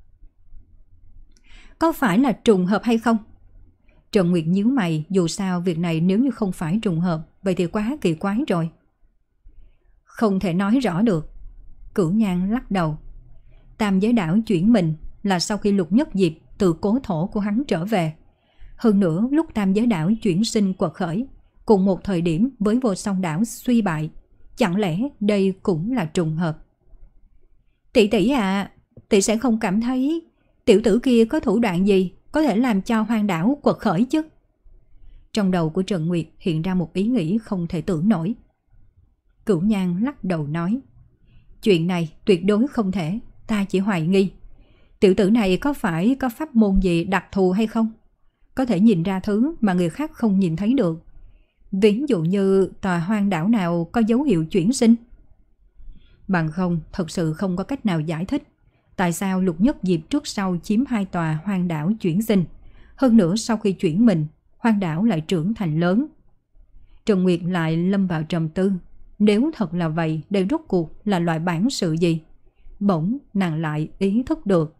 Có phải là trùng hợp hay không? Trần Nguyệt nhíu mày, dù sao việc này nếu như không phải trùng hợp, vậy thì quá kỳ quái rồi. Không thể nói rõ được. Cửu Nhan lắc đầu. Tam Giới đảo chuyển mình là sau khi Lục Nhất Diệp từ cố thổ của hắn trở về. Hơn nữa lúc Tam Giới đảo chuyển sinh quật khởi, cùng một thời điểm với Vô Song đảo suy bại. Chẳng lẽ đây cũng là trùng hợp? Tỷ tỷ à, tỷ sẽ không cảm thấy tiểu tử kia có thủ đoạn gì có thể làm cho hoang đảo quật khởi chứ? Trong đầu của Trần Nguyệt hiện ra một ý nghĩ không thể tưởng nổi. Cửu Nhan lắc đầu nói. Chuyện này tuyệt đối không thể, ta chỉ hoài nghi. Tiểu tử này có phải có pháp môn gì đặc thù hay không? Có thể nhìn ra thứ mà người khác không nhìn thấy được. Ví dụ như tòa hoang đảo nào có dấu hiệu chuyển sinh. Bằng không, thật sự không có cách nào giải thích tại sao Lục Nhất Diệp trước sau chiếm hai tòa hoang đảo chuyển sinh. Hơn nữa sau khi chuyển mình, hoang đảo lại trưởng thành lớn. Trần Nguyệt lại lâm vào trầm tư. Nếu thật là vậy, đây rốt cuộc là loại bản sự gì? Bỗng nàng lại ý thức được.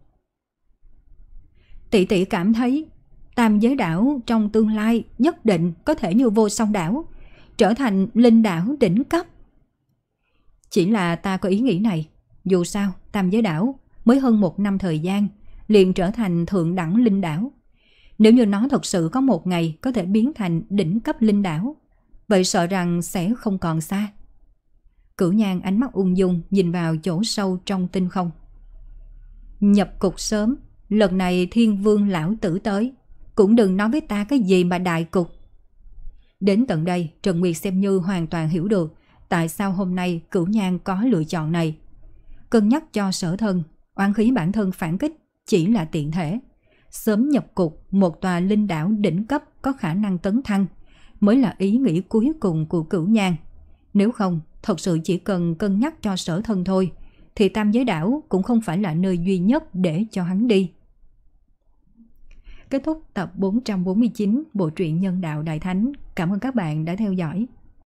Tỷ tỷ cảm thấy tam giới đảo trong tương lai nhất định có thể như vô song đảo, trở thành linh đảo đỉnh cấp. Chỉ là ta có ý nghĩ này, dù sao tam giới đảo mới hơn một năm thời gian liền trở thành thượng đẳng linh đảo. Nếu như nó thật sự có một ngày có thể biến thành đỉnh cấp linh đảo, vậy sợ rằng sẽ không còn xa. Cửu Nhan ánh mắt ung dung nhìn vào chỗ sâu trong tinh không. Nhập cục sớm, lần này Thiên Vương lão tử tới, cũng đừng nói với ta cái gì mà đại cục. Đến tận đây, Trần Nguyệt xem như hoàn toàn hiểu được tại sao hôm nay Cửu Nhan có lựa chọn này. Cân nhắc cho sở thân, oán khí bản thân phản kích chỉ là tiện thể. Sớm nhập cục một tòa linh đảo đỉnh cấp có khả năng tấn thăng mới là ý nghĩ cuối cùng của Cửu Nhan. Nếu không, thật sự chỉ cần cân nhắc cho sở thân thôi, thì tam giới đảo cũng không phải là nơi duy nhất để cho hắn đi. Kết thúc tập bốn trăm bốn mươi chín bộ truyện Nhân đạo Đại Thánh. Cảm ơn các bạn đã theo dõi.